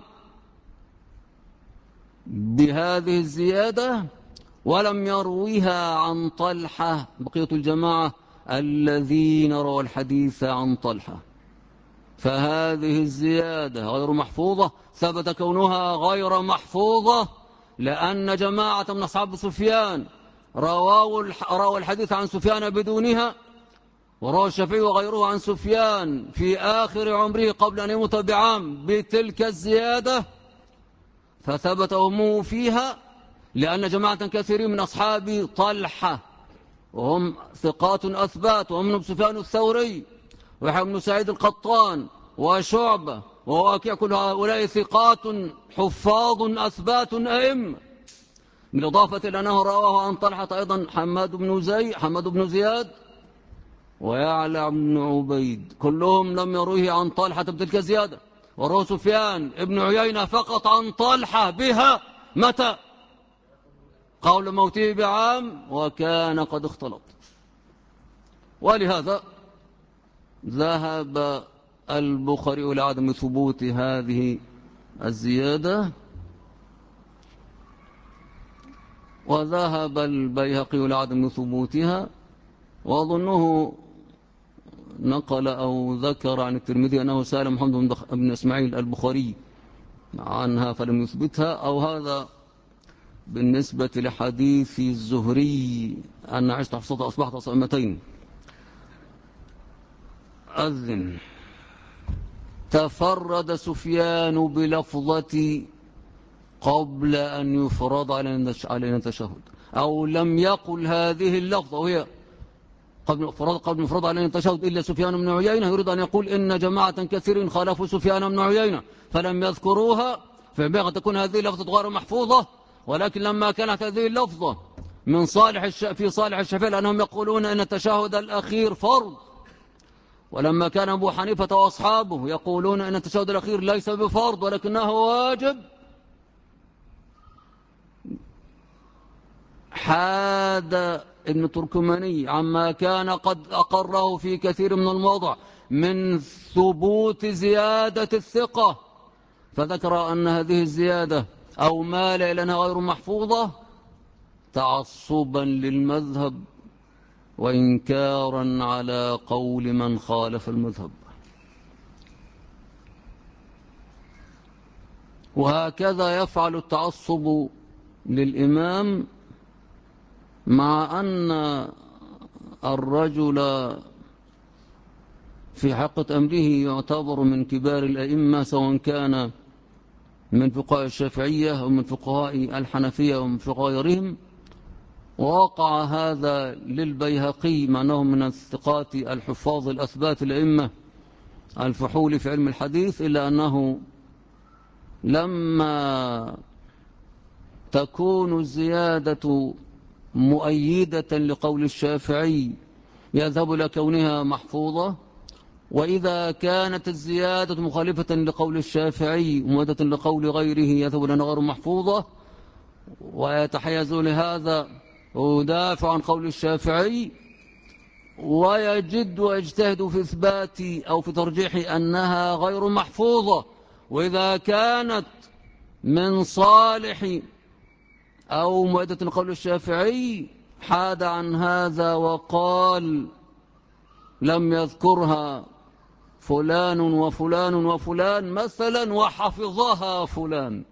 بهذه الزيادة، ولم يرويها عن طلحة بقية الجماعة الذين رووا الحديث عن طلحة. فهذه الزيادة غير محفوظة. ثبت كونها غير محفوظة لأن جماعة من أصحاب سفيان رووا الحديث عن سفيان بدونها، وروى الشافعي وغيره عن سفيان في آخر عمره قبل أن يموت بعام بتلك الزيادة، فثبت أمه فيها لأن جماعة كثيرين من أصحاب طلحة وهم ثقات أثبات، وهم سفيان الثوري ويحيى بن سعيد القطان وشعبة وواكع، كل هؤلاء ثقات حفاظ أثبات أئمة، بالإضافة إلى أنه رواه عن طلحة أيضا حماد بن زياد ويعلى بن عبيد، كلهم لم يروه عن طلحة بتلك الزيادة. وروى سفيان ابن عيينة فقط عن طلحة بها متى؟ قول موته بعام، وكان قد اختلط. ولهذا ذهب البخاري إلى عدم ثبوت هذه الزيادة، وذهب البيهقي إلى عدم ثبوتها، وأظنه نقل أو ذكر عن الترمذي أنه سأل محمد بن إسماعيل البخاري عنها فلم يثبتها، أو هذا بالنسبة لحديث الزهري أن عشت حفصة أصبحت صائمتين. أذن. تفرد سفيان بلفظة قبل أن يفرض علينا التشهد، أو لم يقل هذه اللفظة وهي قبل يفرض علينا التشهد إلا سفيان بن عيينة، يريد أن يقول إن جماعة كثير خالفوا سفيان بن عيينة فلم يذكروها، فينبغي أن تكون هذه اللفظة غير محفوظة. ولكن لما كانت هذه اللفظة من في صالح الشافعي لأنهم يقولون إن التشهد الأخير فرض، ولما كان أبو حنيفة وأصحابه يقولون إن التشهد الأخير ليس بفرض ولكنه واجب، حاد ابن تركماني عما كان قد أقره في كثير من المواضع من ثبوت زيادة الثقة، فذكر أن هذه الزيادة أو مال إلى أنها غير محفوظة تعصبا للمذهب وإنكارا على قول من خالف المذهب. وهكذا يفعل التعصب للإمام، مع أن الرجل في حقة أمره يعتبر من كبار الأئمة، سواء كان من فقهاء الشافعية أو من فقهاء الحنفية أو من فقهاء غيرهم. ووقع هذا للبيهقي مع أنه من الثقات الحفاظ الأثبات الأئمة الفحول في علم الحديث، إلا أنه لما تكون الزيادة مؤيدة لقول الشافعي يذهب إلى كونها محفوظة، وإذا كانت الزيادة مخالفة لقول الشافعي ومؤيدة لقول غيره يذهب إلى غير محفوظة، ويتحيز لهذا ويدافع عن قول الشافعي ويجد ويجتهد في إثبات أو في ترجيح أنها غير محفوظة. وإذا كانت من صالح أو مؤيدة لقول الشافعي حاد عن هذا وقال لم يذكرها فلان وفلان وفلان مثلا وحفظها فلان،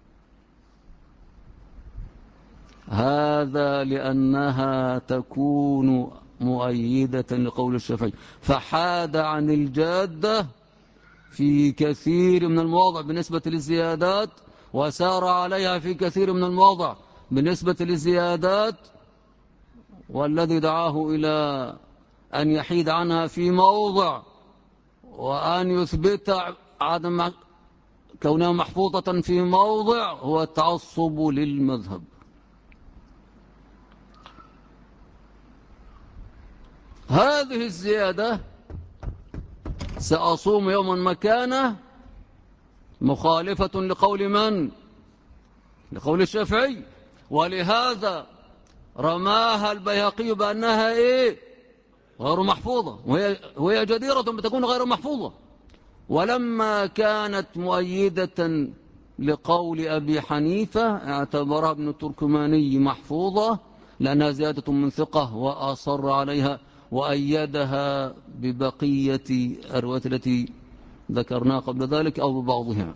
هذا لأنها تكون مؤيدة لقول الشافعي، فحاد عن الجادة في كثير من المواضع بالنسبة للزيادات، وسار عليها في كثير من المواضع بالنسبة للزيادات، والذي دعاه إلى أن يحيد عنها في موضع وأن يثبت عدم كونها محفوظة في موضع هو التعصب للمذهب. هذه الزيادة سأصوم يوما مكانه مخالفة لقول من؟ لقول الشافعي، ولهذا رماها البيهقي بأنها غير محفوظة، وهي جديرة بتكون غير محفوظة. ولما كانت مؤيدة لقول أبي حنيفة اعتبرها ابن التركماني محفوظة لأنها زيادة من ثقة، وأصر عليها وأيدها ببقية الروايات التي ذكرناها قبل ذلك أو ببعضها.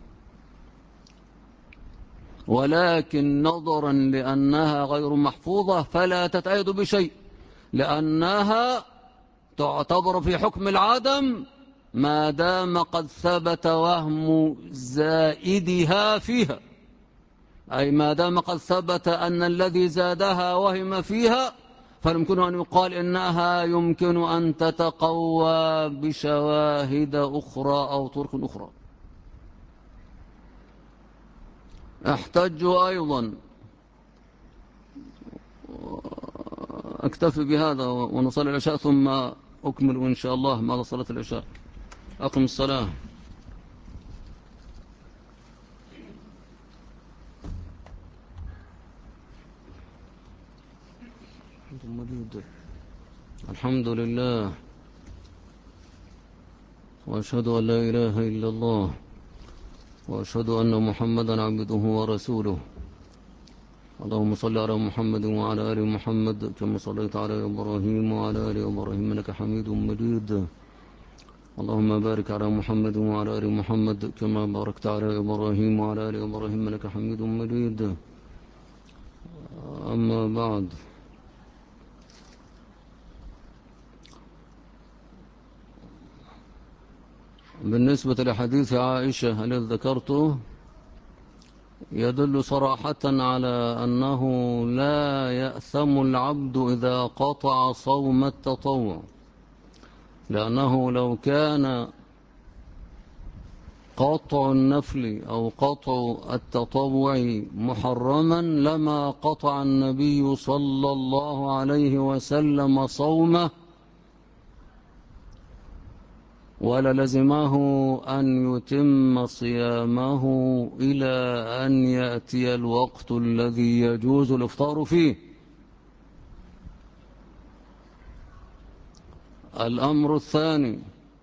ولكن نظرا لأنها غير محفوظة فلا تتأيد بشيء، لأنها تعتبر في حكم العدم ما دام قد ثبت وهم زائدها فيها، أي ما دام قد ثبت أن الذي زادها وهم فيها، فيمكن أن يقال إنها يمكن أن تتقوى بشواهد أخرى أو طرق أخرى. احتج أيضا. أكتفي بهذا ونصلي العشاء ثم أكمل إن شاء الله بعد صلاة العشاء. أقم الصلاة. الحمد لله وأشهد أن لا إله إلا الله وأشهد أن محمدا عبده ورسوله. اللهم صل على محمد وعلى آل محمد كما صليت على إبراهيم وعلى آل إبراهيم إنك حميد مجيد. اللهم بارك على محمد وعلى آل محمد كما باركت على إبراهيم وعلى آل إبراهيم إنك حميد مجيد. أما بعد، بالنسبة لحديث عائشة الذي ذكرته يدل صراحة على أنه لا يأثم العبد إذا قطع صوم التطوع، لأنه لو كان قطع النفل أو قطع التطوع محرما لما قطع النبي صلى الله عليه وسلم صومه، وللزمه أن يتم صيامه إلى أن يأتي الوقت الذي يجوز الإفطار فيه. الأمر الثاني،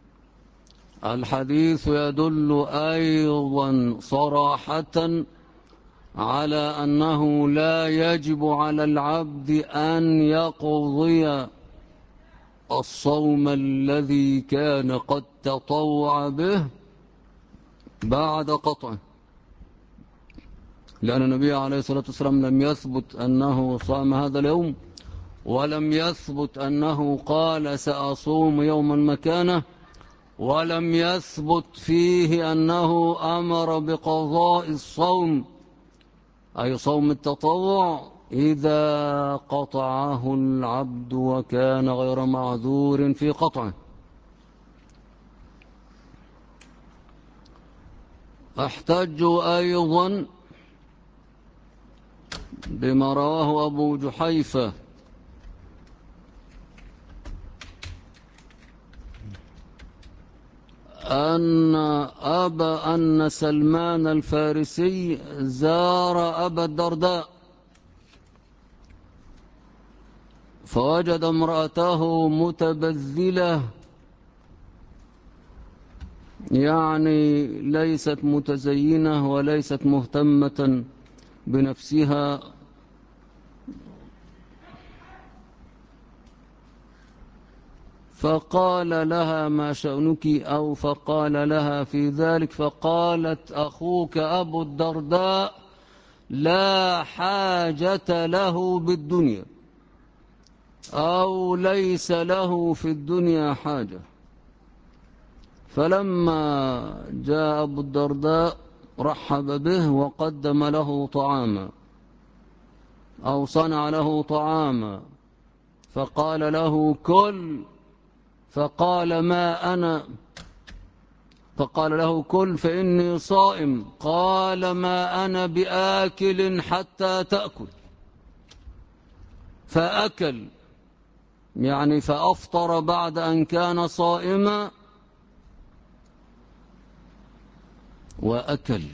الحديث يدل أيضا صراحة على أنه لا يجب على العبد أن يقضي الصوم الذي كان قد تطوع به بعد قطعه، لأن النبي عليه الصلاة والسلام لم يثبت أنه صام هذا اليوم، ولم يثبت أنه قال سأصوم يوما مكانه، ولم يثبت فيه أنه أمر بقضاء الصوم أي صوم التطوع إذا قطعه العبد وكان غير معذور في قطعه. احتج أيضا بما رواه أبو جحيفة أن سلمان الفارسي زار أبا الدرداء فوجد امرأته متبذلة، يعني ليست متزينة وليست مهتمة بنفسها، فقال لها ما شأنك أو فقال لها في ذلك، فقالت أخوك أبو الدرداء لا حاجة له بالدنيا أو ليس له في الدنيا حاجة. فلما جاء أبو الدرداء رحب به وقدم له طعاما أو صنع له طعاما، فقال له كل، فقال له كل فإني صائم، قال ما أنا بآكل حتى تأكل، فأكل يعني فأفطر بعد أن كان صائما وأكل،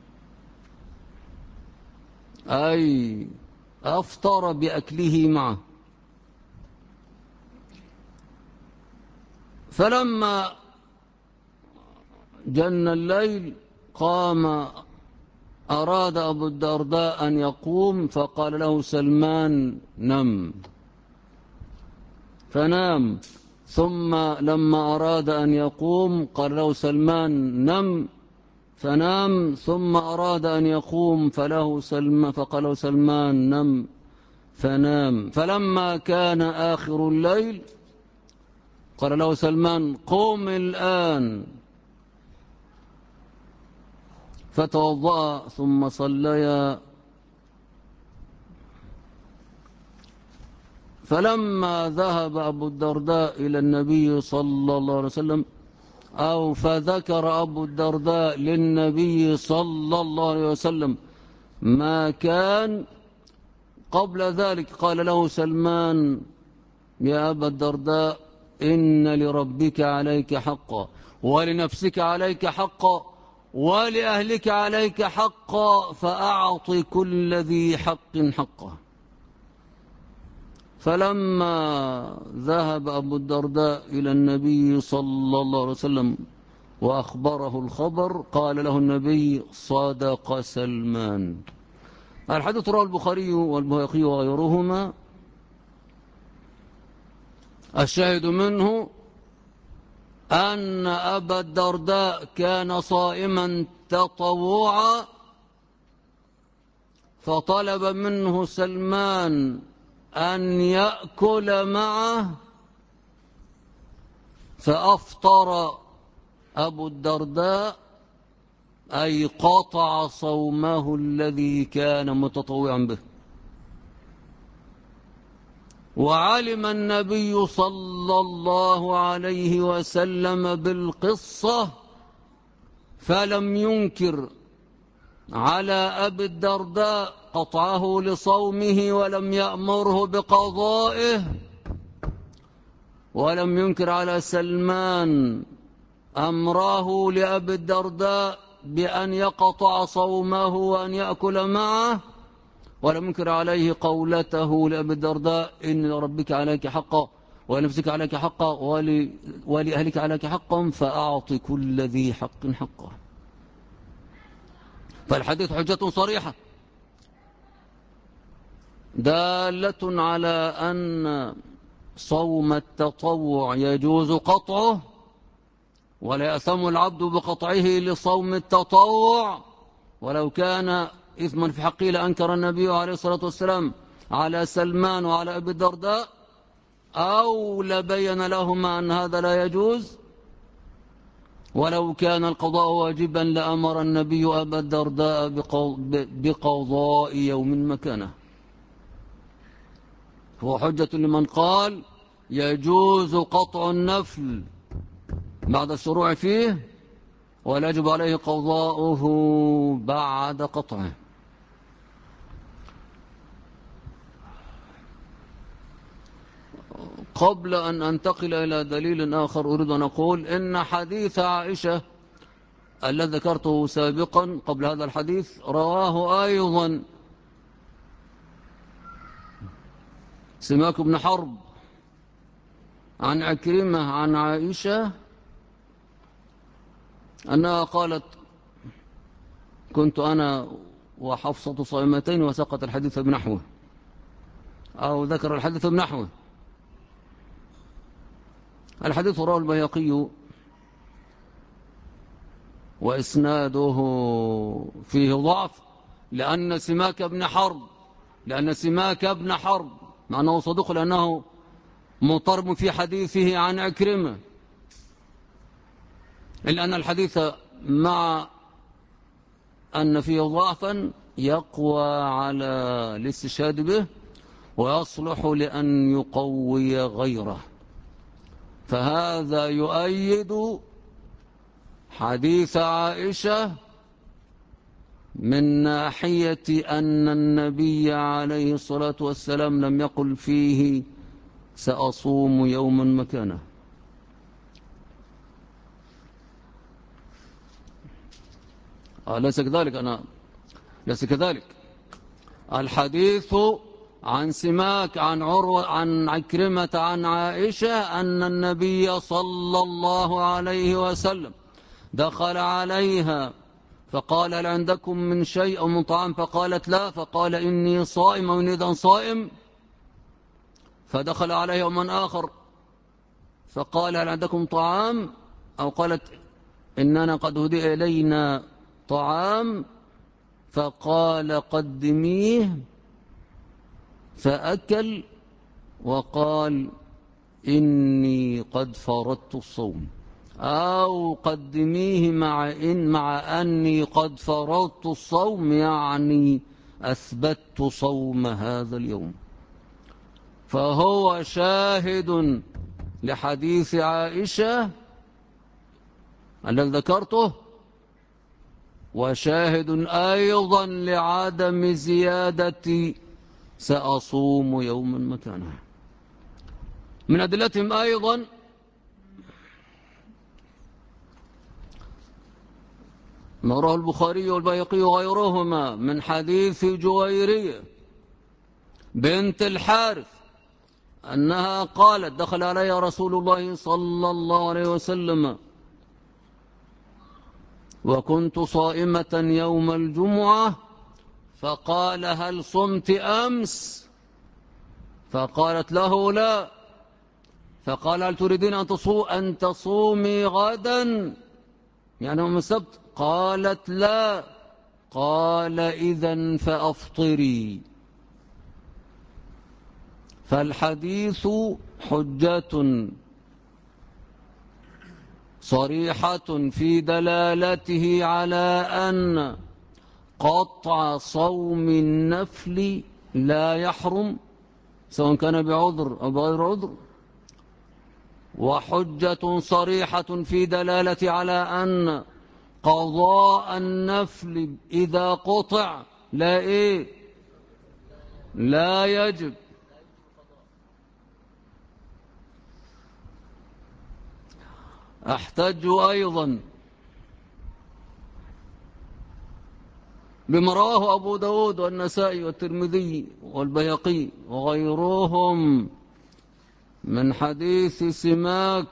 أي أفطر بأكله معه. فلما جن الليل قام، أراد أبو الدرداء أن يقوم فقال له سلمان نم، فنام. ثم لما أراد أن يقوم قال له سلمان نم، فنام. ثم أراد أن يقوم فقال له سلمان نم، فنام. فلما كان آخر الليل قال له سلمان قم الآن، فتوضأ ثم صليا. فلما ذهب أبو الدرداء إلى النبي صلى الله عليه وسلم فذكر أبو الدرداء للنبي صلى الله عليه وسلم ما كان قبل ذلك، قال له سلمان يا أبا الدرداء إن لربك عليك حقا، ولنفسك عليك حقا، ولأهلك عليك حقا، فأعط كل ذي حق حقه. فلما ذهب أبو الدرداء إلى النبي صلى الله عليه وسلم وأخبره الخبر قال له النبي صدق سلمان. الحديث رواه البخاري والبيهقي وغيرهما. الشاهد منه أن أبا الدرداء كان صائما تطوعا، فطلب منه سلمان أن يأكل معه، فأفطر أبو الدرداء أي قطع صومه الذي كان متطوعا به. وعلم النبي صلى الله عليه وسلم بالقصة فلم ينكر على أبي الدرداء قطعه لصومه ولم يأمره بقضائه، ولم ينكر على سلمان أمره لأبي الدرداء بأن يقطع صومه وأن يأكل معه، ولم ينكر عليه قولته لأبي الدرداء إن لربك عليك حقا ولنفسك عليك حقا ولأهلك عليك حقا فأعط كل ذي حق حقه. فالحديث حجة صريحة دالة على أن صوم التطوع يجوز قطعه، ولا يأثم العبد بقطعه لصوم التطوع، ولو كان إثما في حقه لأنكر النبي عليه الصلاة والسلام على سلمان وعلى أبي الدرداء، أو لبين لهما أن هذا لا يجوز. ولو كان القضاء واجبا لأمر النبي أبا الدرداء بقضاء يوم مكانه. هو حجة لمن قال يجوز قطع النفل بعد الشروع فيه ولا يجب عليه قضاؤه بعد قطعه. قبل أن أنتقل إلى دليل آخر أريد أن أقول إن حديث عائشة الذي ذكرته سابقا قبل هذا الحديث رواه أيضا سماك بن حرب عن عكرمة عن عائشة أنها قالت كنت أنا وحفصة صائمتين وسقط الحديث بنحوه، أو ذكر الحديث بنحوه. الحديث رواه البيهقي وإسناده فيه ضعف لأن سماك بن حرب مع أنه صدوق لأنه مضطرب في حديثه عن عكرمة، إلا أن الحديث مع أن فيه ضعفا يقوى على الاستشهاد به ويصلح لأن يقوي غيره. فهذا يؤيد حديث عائشة من ناحية أن النبي عليه الصلاة والسلام لم يقل فيه سأصوم يوما مكانه. ليس كذلك. الحديث عن سماك عن عروة عن عكرمة عن عائشة أن النبي صلى الله عليه وسلم دخل عليها فقال هل عندكم من شيء أو من طعام؟ فقالت لا، فقال إني صائم أو إذا صائم. فدخل عليها من آخر فقال هل عندكم طعام؟ أو قالت إننا قد هدي إلينا طعام، فقال قدميه، فأكل وقال إني قد فرضت الصوم، أو قدميه مع أني قد فرضت الصوم، يعني أثبتت صوم هذا اليوم. فهو شاهد لحديث عائشة الذي ذكرته، وشاهد أيضا لعدم زيادة سأصوم يوما مكانه. من أدلتهم أيضا ما رواه البخاري والبيهقي وغيرهما من حديث جويرية بنت الحارث أنها قالت دخل علي رسول الله صلى الله عليه وسلم وكنت صائمة يوم الجمعة، فقال هل صمت أمس؟ فقالت له لا. فقال هل تريدين أن تصومي غدا يعني يوم السبت؟ قالت لا. قال إذن فأفطري. فالحديث حجة صريحة في دلالته على أن قطع صوم النفل لا يحرم سواء كان بعذر أو بغير عذر، وحجة صريحة في دلالة على أن قضاء النفل إذا قطع لا يجب. احتج أيضا بما رواه أبو داود والنسائي والترمذي والبيهقي وغيرهم من حديث سماك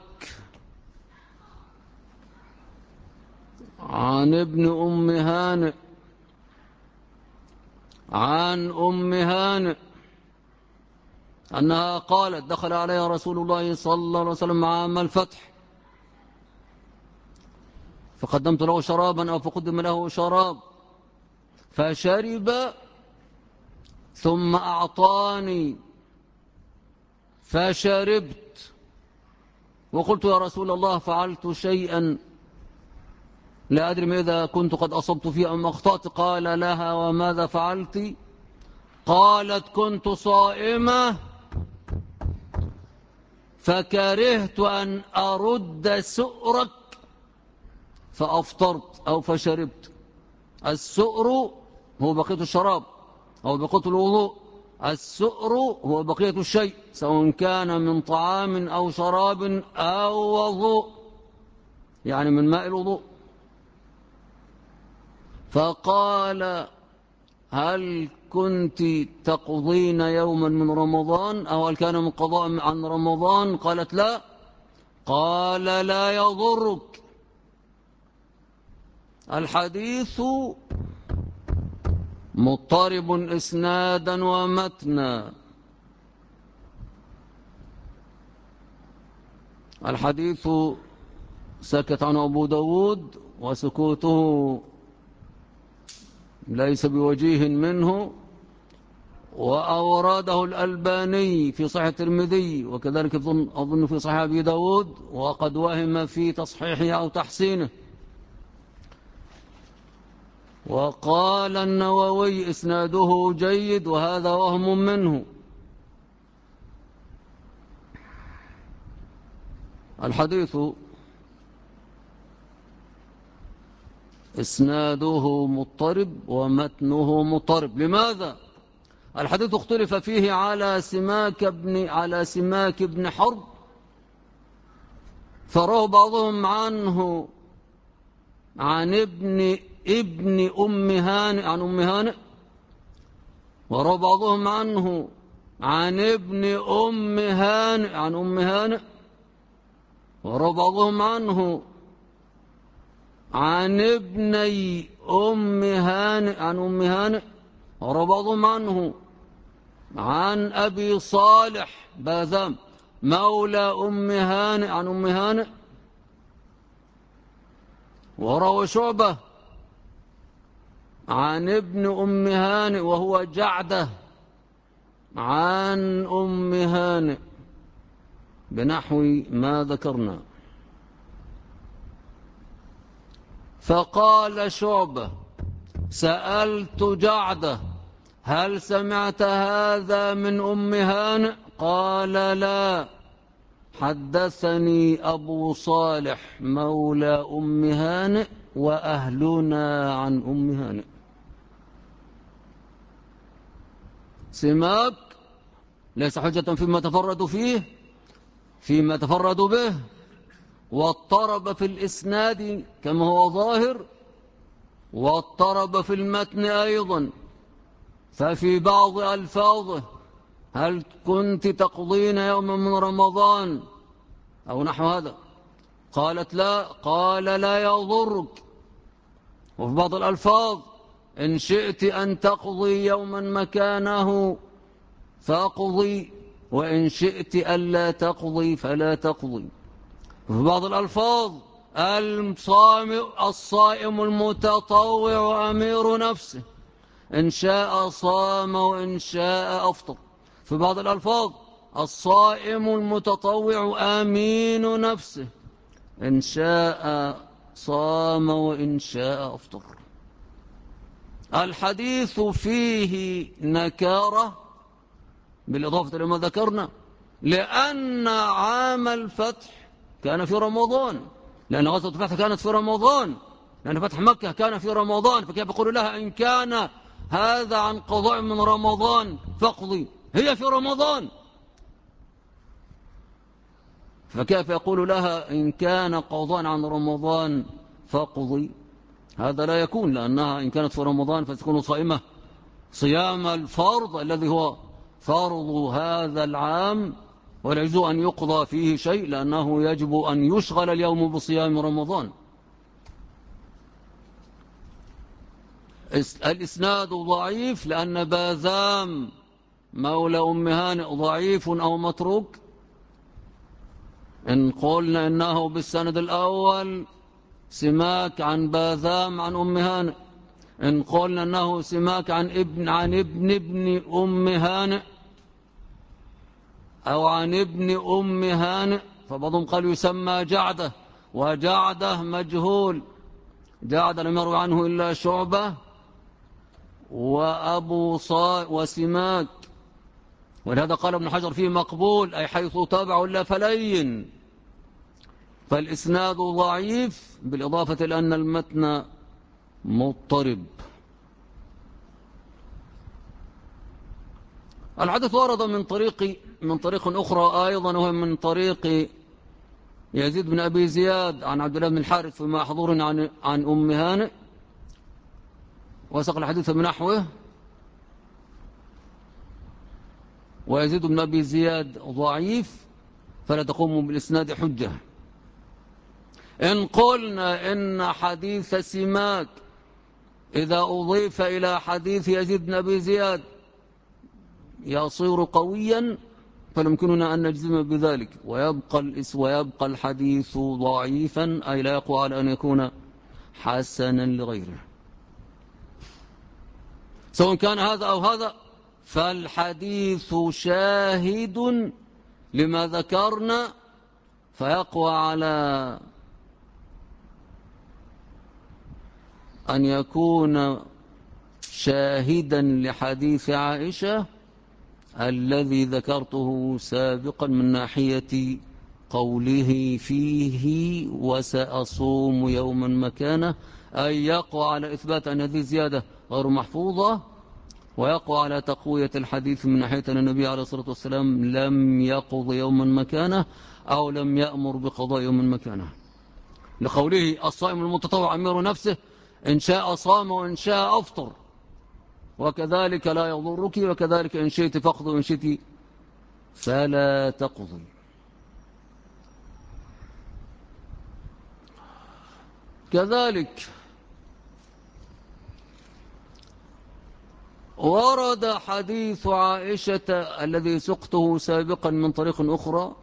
عن ابن أم هانئ عن أم هانئ أنها قالت: دخل عليها رسول الله صلى الله عليه وسلم عام الفتح، فقدمت له شرابا أو فقدم له شراب فشرب ثم أعطاني فشربت، وقلت: يا رسول الله فعلت شيئا لا أدري ماذا كنت قد أصبت فيه أم أخطأت. قال لها: وماذا فعلت؟ قالت: كنت صائمة فكرهت أن أرد سؤرك فأفطرت أو فشربت. السؤر هو بقية الشراب أو بقية الوضوء، السؤر هو بقية الشيء سواء كان من طعام أو شراب أو وضوء، يعني من ماء الوضوء. فقال: هل كنت تقضين يوما من رمضان أو هل كان من قضاء عن رمضان؟ قالت: لا. قال: لا يضرك. الحديث مضطرب إسنادا ومتنا. الحديث سكت عنه أبو داود وسكوته ليس بوجيه منه، وأوراده الألباني في صحيح الترمذي وكذلك أظن في صحيح أبي داود، وقد وهم في تصحيحه أو تحسينه. وقال النووي: إسناده جيد وهذا وهم منه. الحديث إسناده مضطرب ومتنه مضطرب. لماذا؟ الحديث اختلف فيه على سماك بن حرب، فروى بعضهم عنه عن ابن أم هانئ عن أم هانئ، وروى بعضهم عنه عن ابن أم هانئ عن أم هانئ، وروى بعضهم عنه عن ابني أم هانئ عن أم هانئ، وروى بعضهم عنه عن أبي صالح باذام مولى أم هانئ عن أم هانئ، وروى شعبة عن ابن أم هانئ وهو جعدة عن أم هانئ بنحو ما ذكرنا. فقال شعبة: سألت جعدة: هل سمعت هذا من أم هانئ؟ قال: لا، حدثني أبو صالح مولى أم هانئ وأهلنا عن أم هانئ. سماك ليس حجة فيما تفرد به، واضطرب في الإسناد كما هو ظاهر، واضطرب في المتن أيضا. ففي بعض ألفاظه: هل كنت تقضين يوما من رمضان أو نحو هذا؟ قالت: لا. قال: لا يضرك. وفي بعض الألفاظ: إن شئت أن تقضي يوما مكانه فاقضي، وإن شئت ألا تقضي فلا تقضي. وفي بعض الألفاظ: الصائم المتطوع أمير نفسه، إن شاء صام وإن شاء أفطر. في بعض الألفاظ: الصائم المتطوع أمين نفسه، إن شاء صام وإن شاء أفطر. الحديث فيه نكارة بالإضافة لما ذكرنا، لأن عام الفتح كان في رمضان، لأن غزوة الفتح كانت في رمضان، لأن فتح مكة كان في رمضان، فكيف يقول لها إن كان هذا عن قضاء من رمضان فاقضي، هي في رمضان، فكيف يقول لها إن كان قضاء عن رمضان فاقضي؟ هذا لا يكون، لأنها إن كانت في رمضان فتكون صائمة صيام الفرض الذي هو فرض هذا العام، ولا يجوز أن يقضى فيه شيء، لأنه يجب أن يشغل اليوم بصيام رمضان. الإسناد ضعيف لأن باذام مولى أم هانئ ضعيف أو متروك. إن قلنا إنه بالسند الأول سماك عن باذام عن أم هانئ، إن قلنا أنه سماك عن ابن أم هانئ أو عن ابن أم هانئ، فبعضهم قال يسمى جعدة، وجعدة مجهول، جعدة لم يروي عنه إلا شعبة وأبو وسماك، ولهذا قال ابن حجر فيه مقبول، أي حيث تابع لا فلين. فالإسناد ضعيف بالإضافة لأن المتن مضطرب. الحديث ورد من طريق أخرى أيضا، وهو من طريق يزيد بن أبي زياد عن عبد الله بن الحارث فيما حضور عن أم هانئ، وسق الحديث بنحوه. ويزيد بن أبي زياد ضعيف فلا تقوم بالإسناد حجة. إن قلنا إن حديث سماك إذا أضيف إلى حديث يزيد بن أبي زياد يصير قويا، فيمكننا أن نجزم بذلك، ويبقى الحديث ضعيفا، أي لا يقوى على أن يكون حسنا لغيره. سواء كان هذا أو هذا فالحديث شاهد لما ذكرنا، فيقوى على أن يكون شاهدا لحديث عائشة الذي ذكرته سابقا من ناحية قوله فيه وسأصوم يوما مكانه، أي يقوى على إثبات أن هذه زيادة غير محفوظة، ويقوى على تقوية الحديث من ناحية أن النبي عليه الصلاة والسلام لم يقض يوما مكانه أو لم يأمر بقضاء يوم مكانه، لقوله الصائم المتطوع أمير نفسه، إن شاء صام وإن شاء أفطر، وكذلك لا يضرك، وكذلك إن شئت فاقضي وإن شئت فلا تقضي. كذلك ورد حديث عائشة الذي سقته سابقا من طريق أخرى،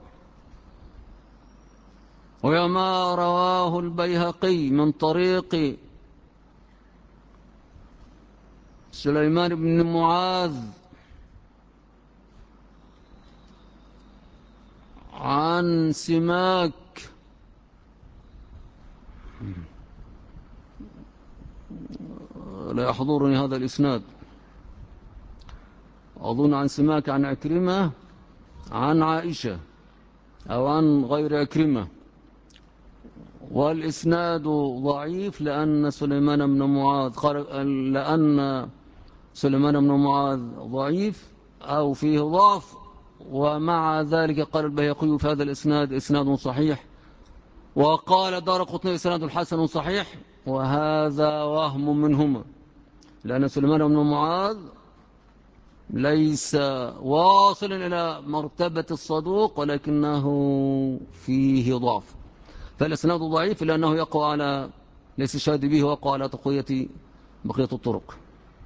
وما رواه البيهقي من طريق سليمان بن معاذ عن سماك لا يحضرني هذا الإسناد، أظن عن سماك عن عكرمة عن عائشة أو عن غير عكرمة، والإسناد ضعيف لأن سليمان بن معاذ ضعيف أو فيه ضعف، ومع ذلك قال البيهقي في هذا الإسناد إسناد صحيح، وقال دارقطني إسناد حسن صحيح، وهذا وهم منهما، لأن سليمان بن معاذ ليس واصلا إلى مرتبة الصدوق، ولكنه فيه ضعف، فالإسناد ضعيف لأنه يقوى على الاستشهاد به، ويقوى على تقوية بقية الطرق.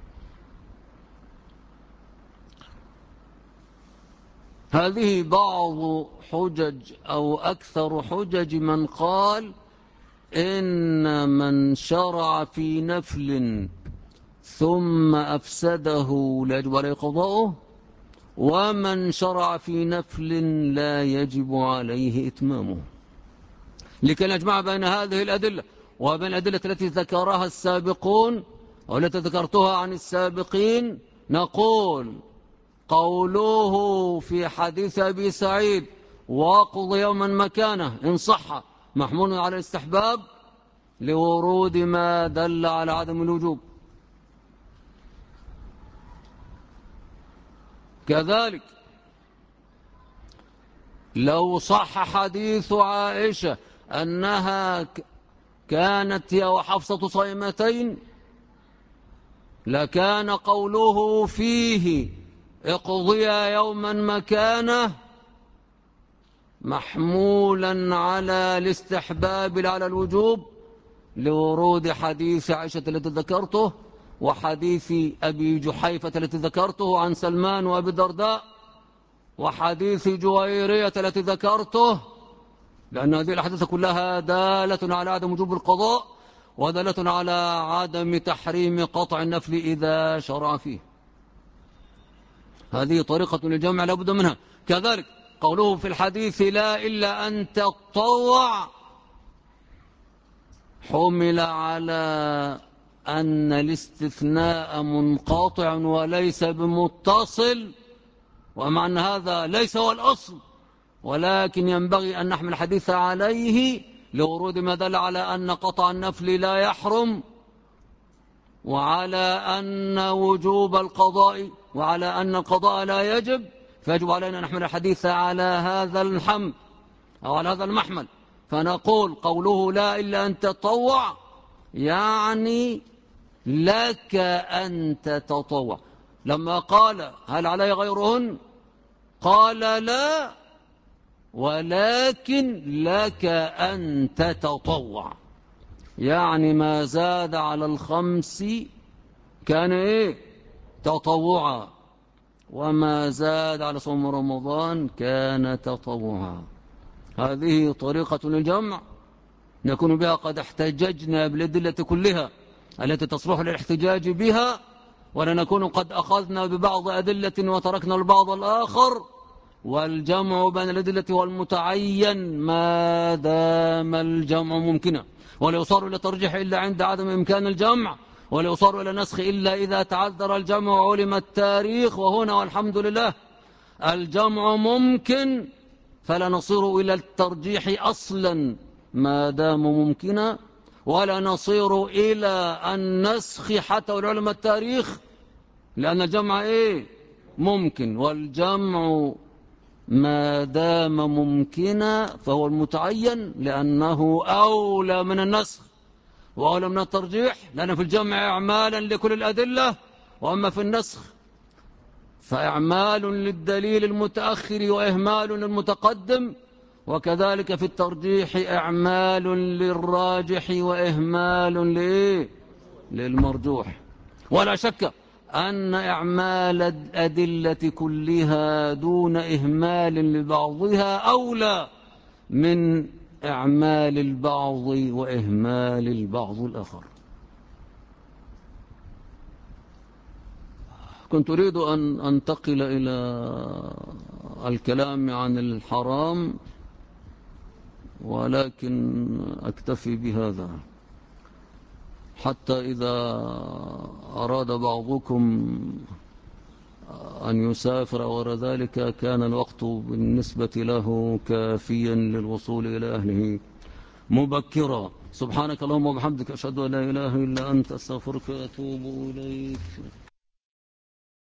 هذه بعض حجج أو أكثر حجج من قال إن من شرع في نفل ثم أفسده لا يجب عليه قضاؤه، ومن شرع في نفل لا يجب عليه إتمامه. لكي نجمع بين هذه الأدلة وبين الأدلة التي ذكرها السابقون والتي ذكرتها عن السابقين. نقول قوله في حديث أبي سعيد واقض يوما مكانه إن صح محمول على الاستحباب لورود ما دل على عدم الوجوب. كذلك لو صح حديث عائشة أنها كانت هي وحفصة صائمتين لكان قوله فيه اقضيا يوما مكانه محمولا على الاستحباب على الوجوب لورود حديث عائشة التي ذكرته وحديث أبي جحيفة التي ذكرته عن سلمان وأبي الدرداء وحديث جويرية التي ذكرته، لأن هذه الأحاديث كلها دالة على عدم وجوب القضاء ودالة على عدم تحريم قطع النفل إذا شرع فيه. هذه طريقة للجمع لا بد منها. كذلك قوله في الحديث لا إلا أن تطوع حمل على أن الاستثناء منقطع وليس بمتصل، ومع أن هذا ليس هو الأصل، ولكن ينبغي أن نحمل الحديث عليه لورود ما دل على أن قطع النفل لا يحرم وعلى أن وجوب القضاء وعلى أن القضاء لا يجب، فيجب علينا أن نحمل الحديث على هذا الحمل أو على هذا المحمل. فنقول قوله لا إلا أن تطوع يعني لك أن تتطوع. لما قال هل علي غيرهن قال لا ولكن لك أن تتطوع، يعني ما زاد على الخمس كان إيه تطوعا وما زاد على صوم رمضان كان تطوعا. هذه طريقة للجمع نكون بها قد احتججنا بالأدلة كلها التي تصلح للاحتجاج بها، ولا نكون قد أخذنا ببعض أدلة وتركنا البعض الآخر. والجمع بين الأدلة والمتعين ما دام الجمع ممكنا، ولا يصار إلى ترجيح إلا عند عدم إمكان الجمع، ولا يصار إلى نسخ إلا إذا تعذر الجمع وعلم التاريخ. وهنا والحمد لله الجمع ممكن، فلا نصير إلى الترجيح أصلا ما دام ممكنا، ولا نصير إلى النسخ حتى ولعلم التاريخ، لأن الجمع إيه ممكن، والجمع ما دام ممكنا فهو المتعين لأنه أولى من النسخ وأولى من الترجيح، لأن في الجمع إعمالا لكل الأدلة، وأما في النسخ فإعمال للدليل المتأخر وإهمال للمتقدم، وكذلك في الترجيح إعمال للراجح وإهمال للمرجوح. ولا شك أن إعمال الأدلة كلها دون إهمال لبعضها أولى من إعمال البعض وإهمال البعض الآخر. كنت أريد أن أنتقل إلى الكلام عن الحرام، ولكن أكتفي بهذا حتى إذا أراد بعضكم أن يسافر غير ذلك كان الوقت بالنسبة له كافيا للوصول إلى أهله مبكرا. سبحانك اللهم وبحمدك أشهد أن لا إله إلا أنت أستغفرك وأتوب إليك.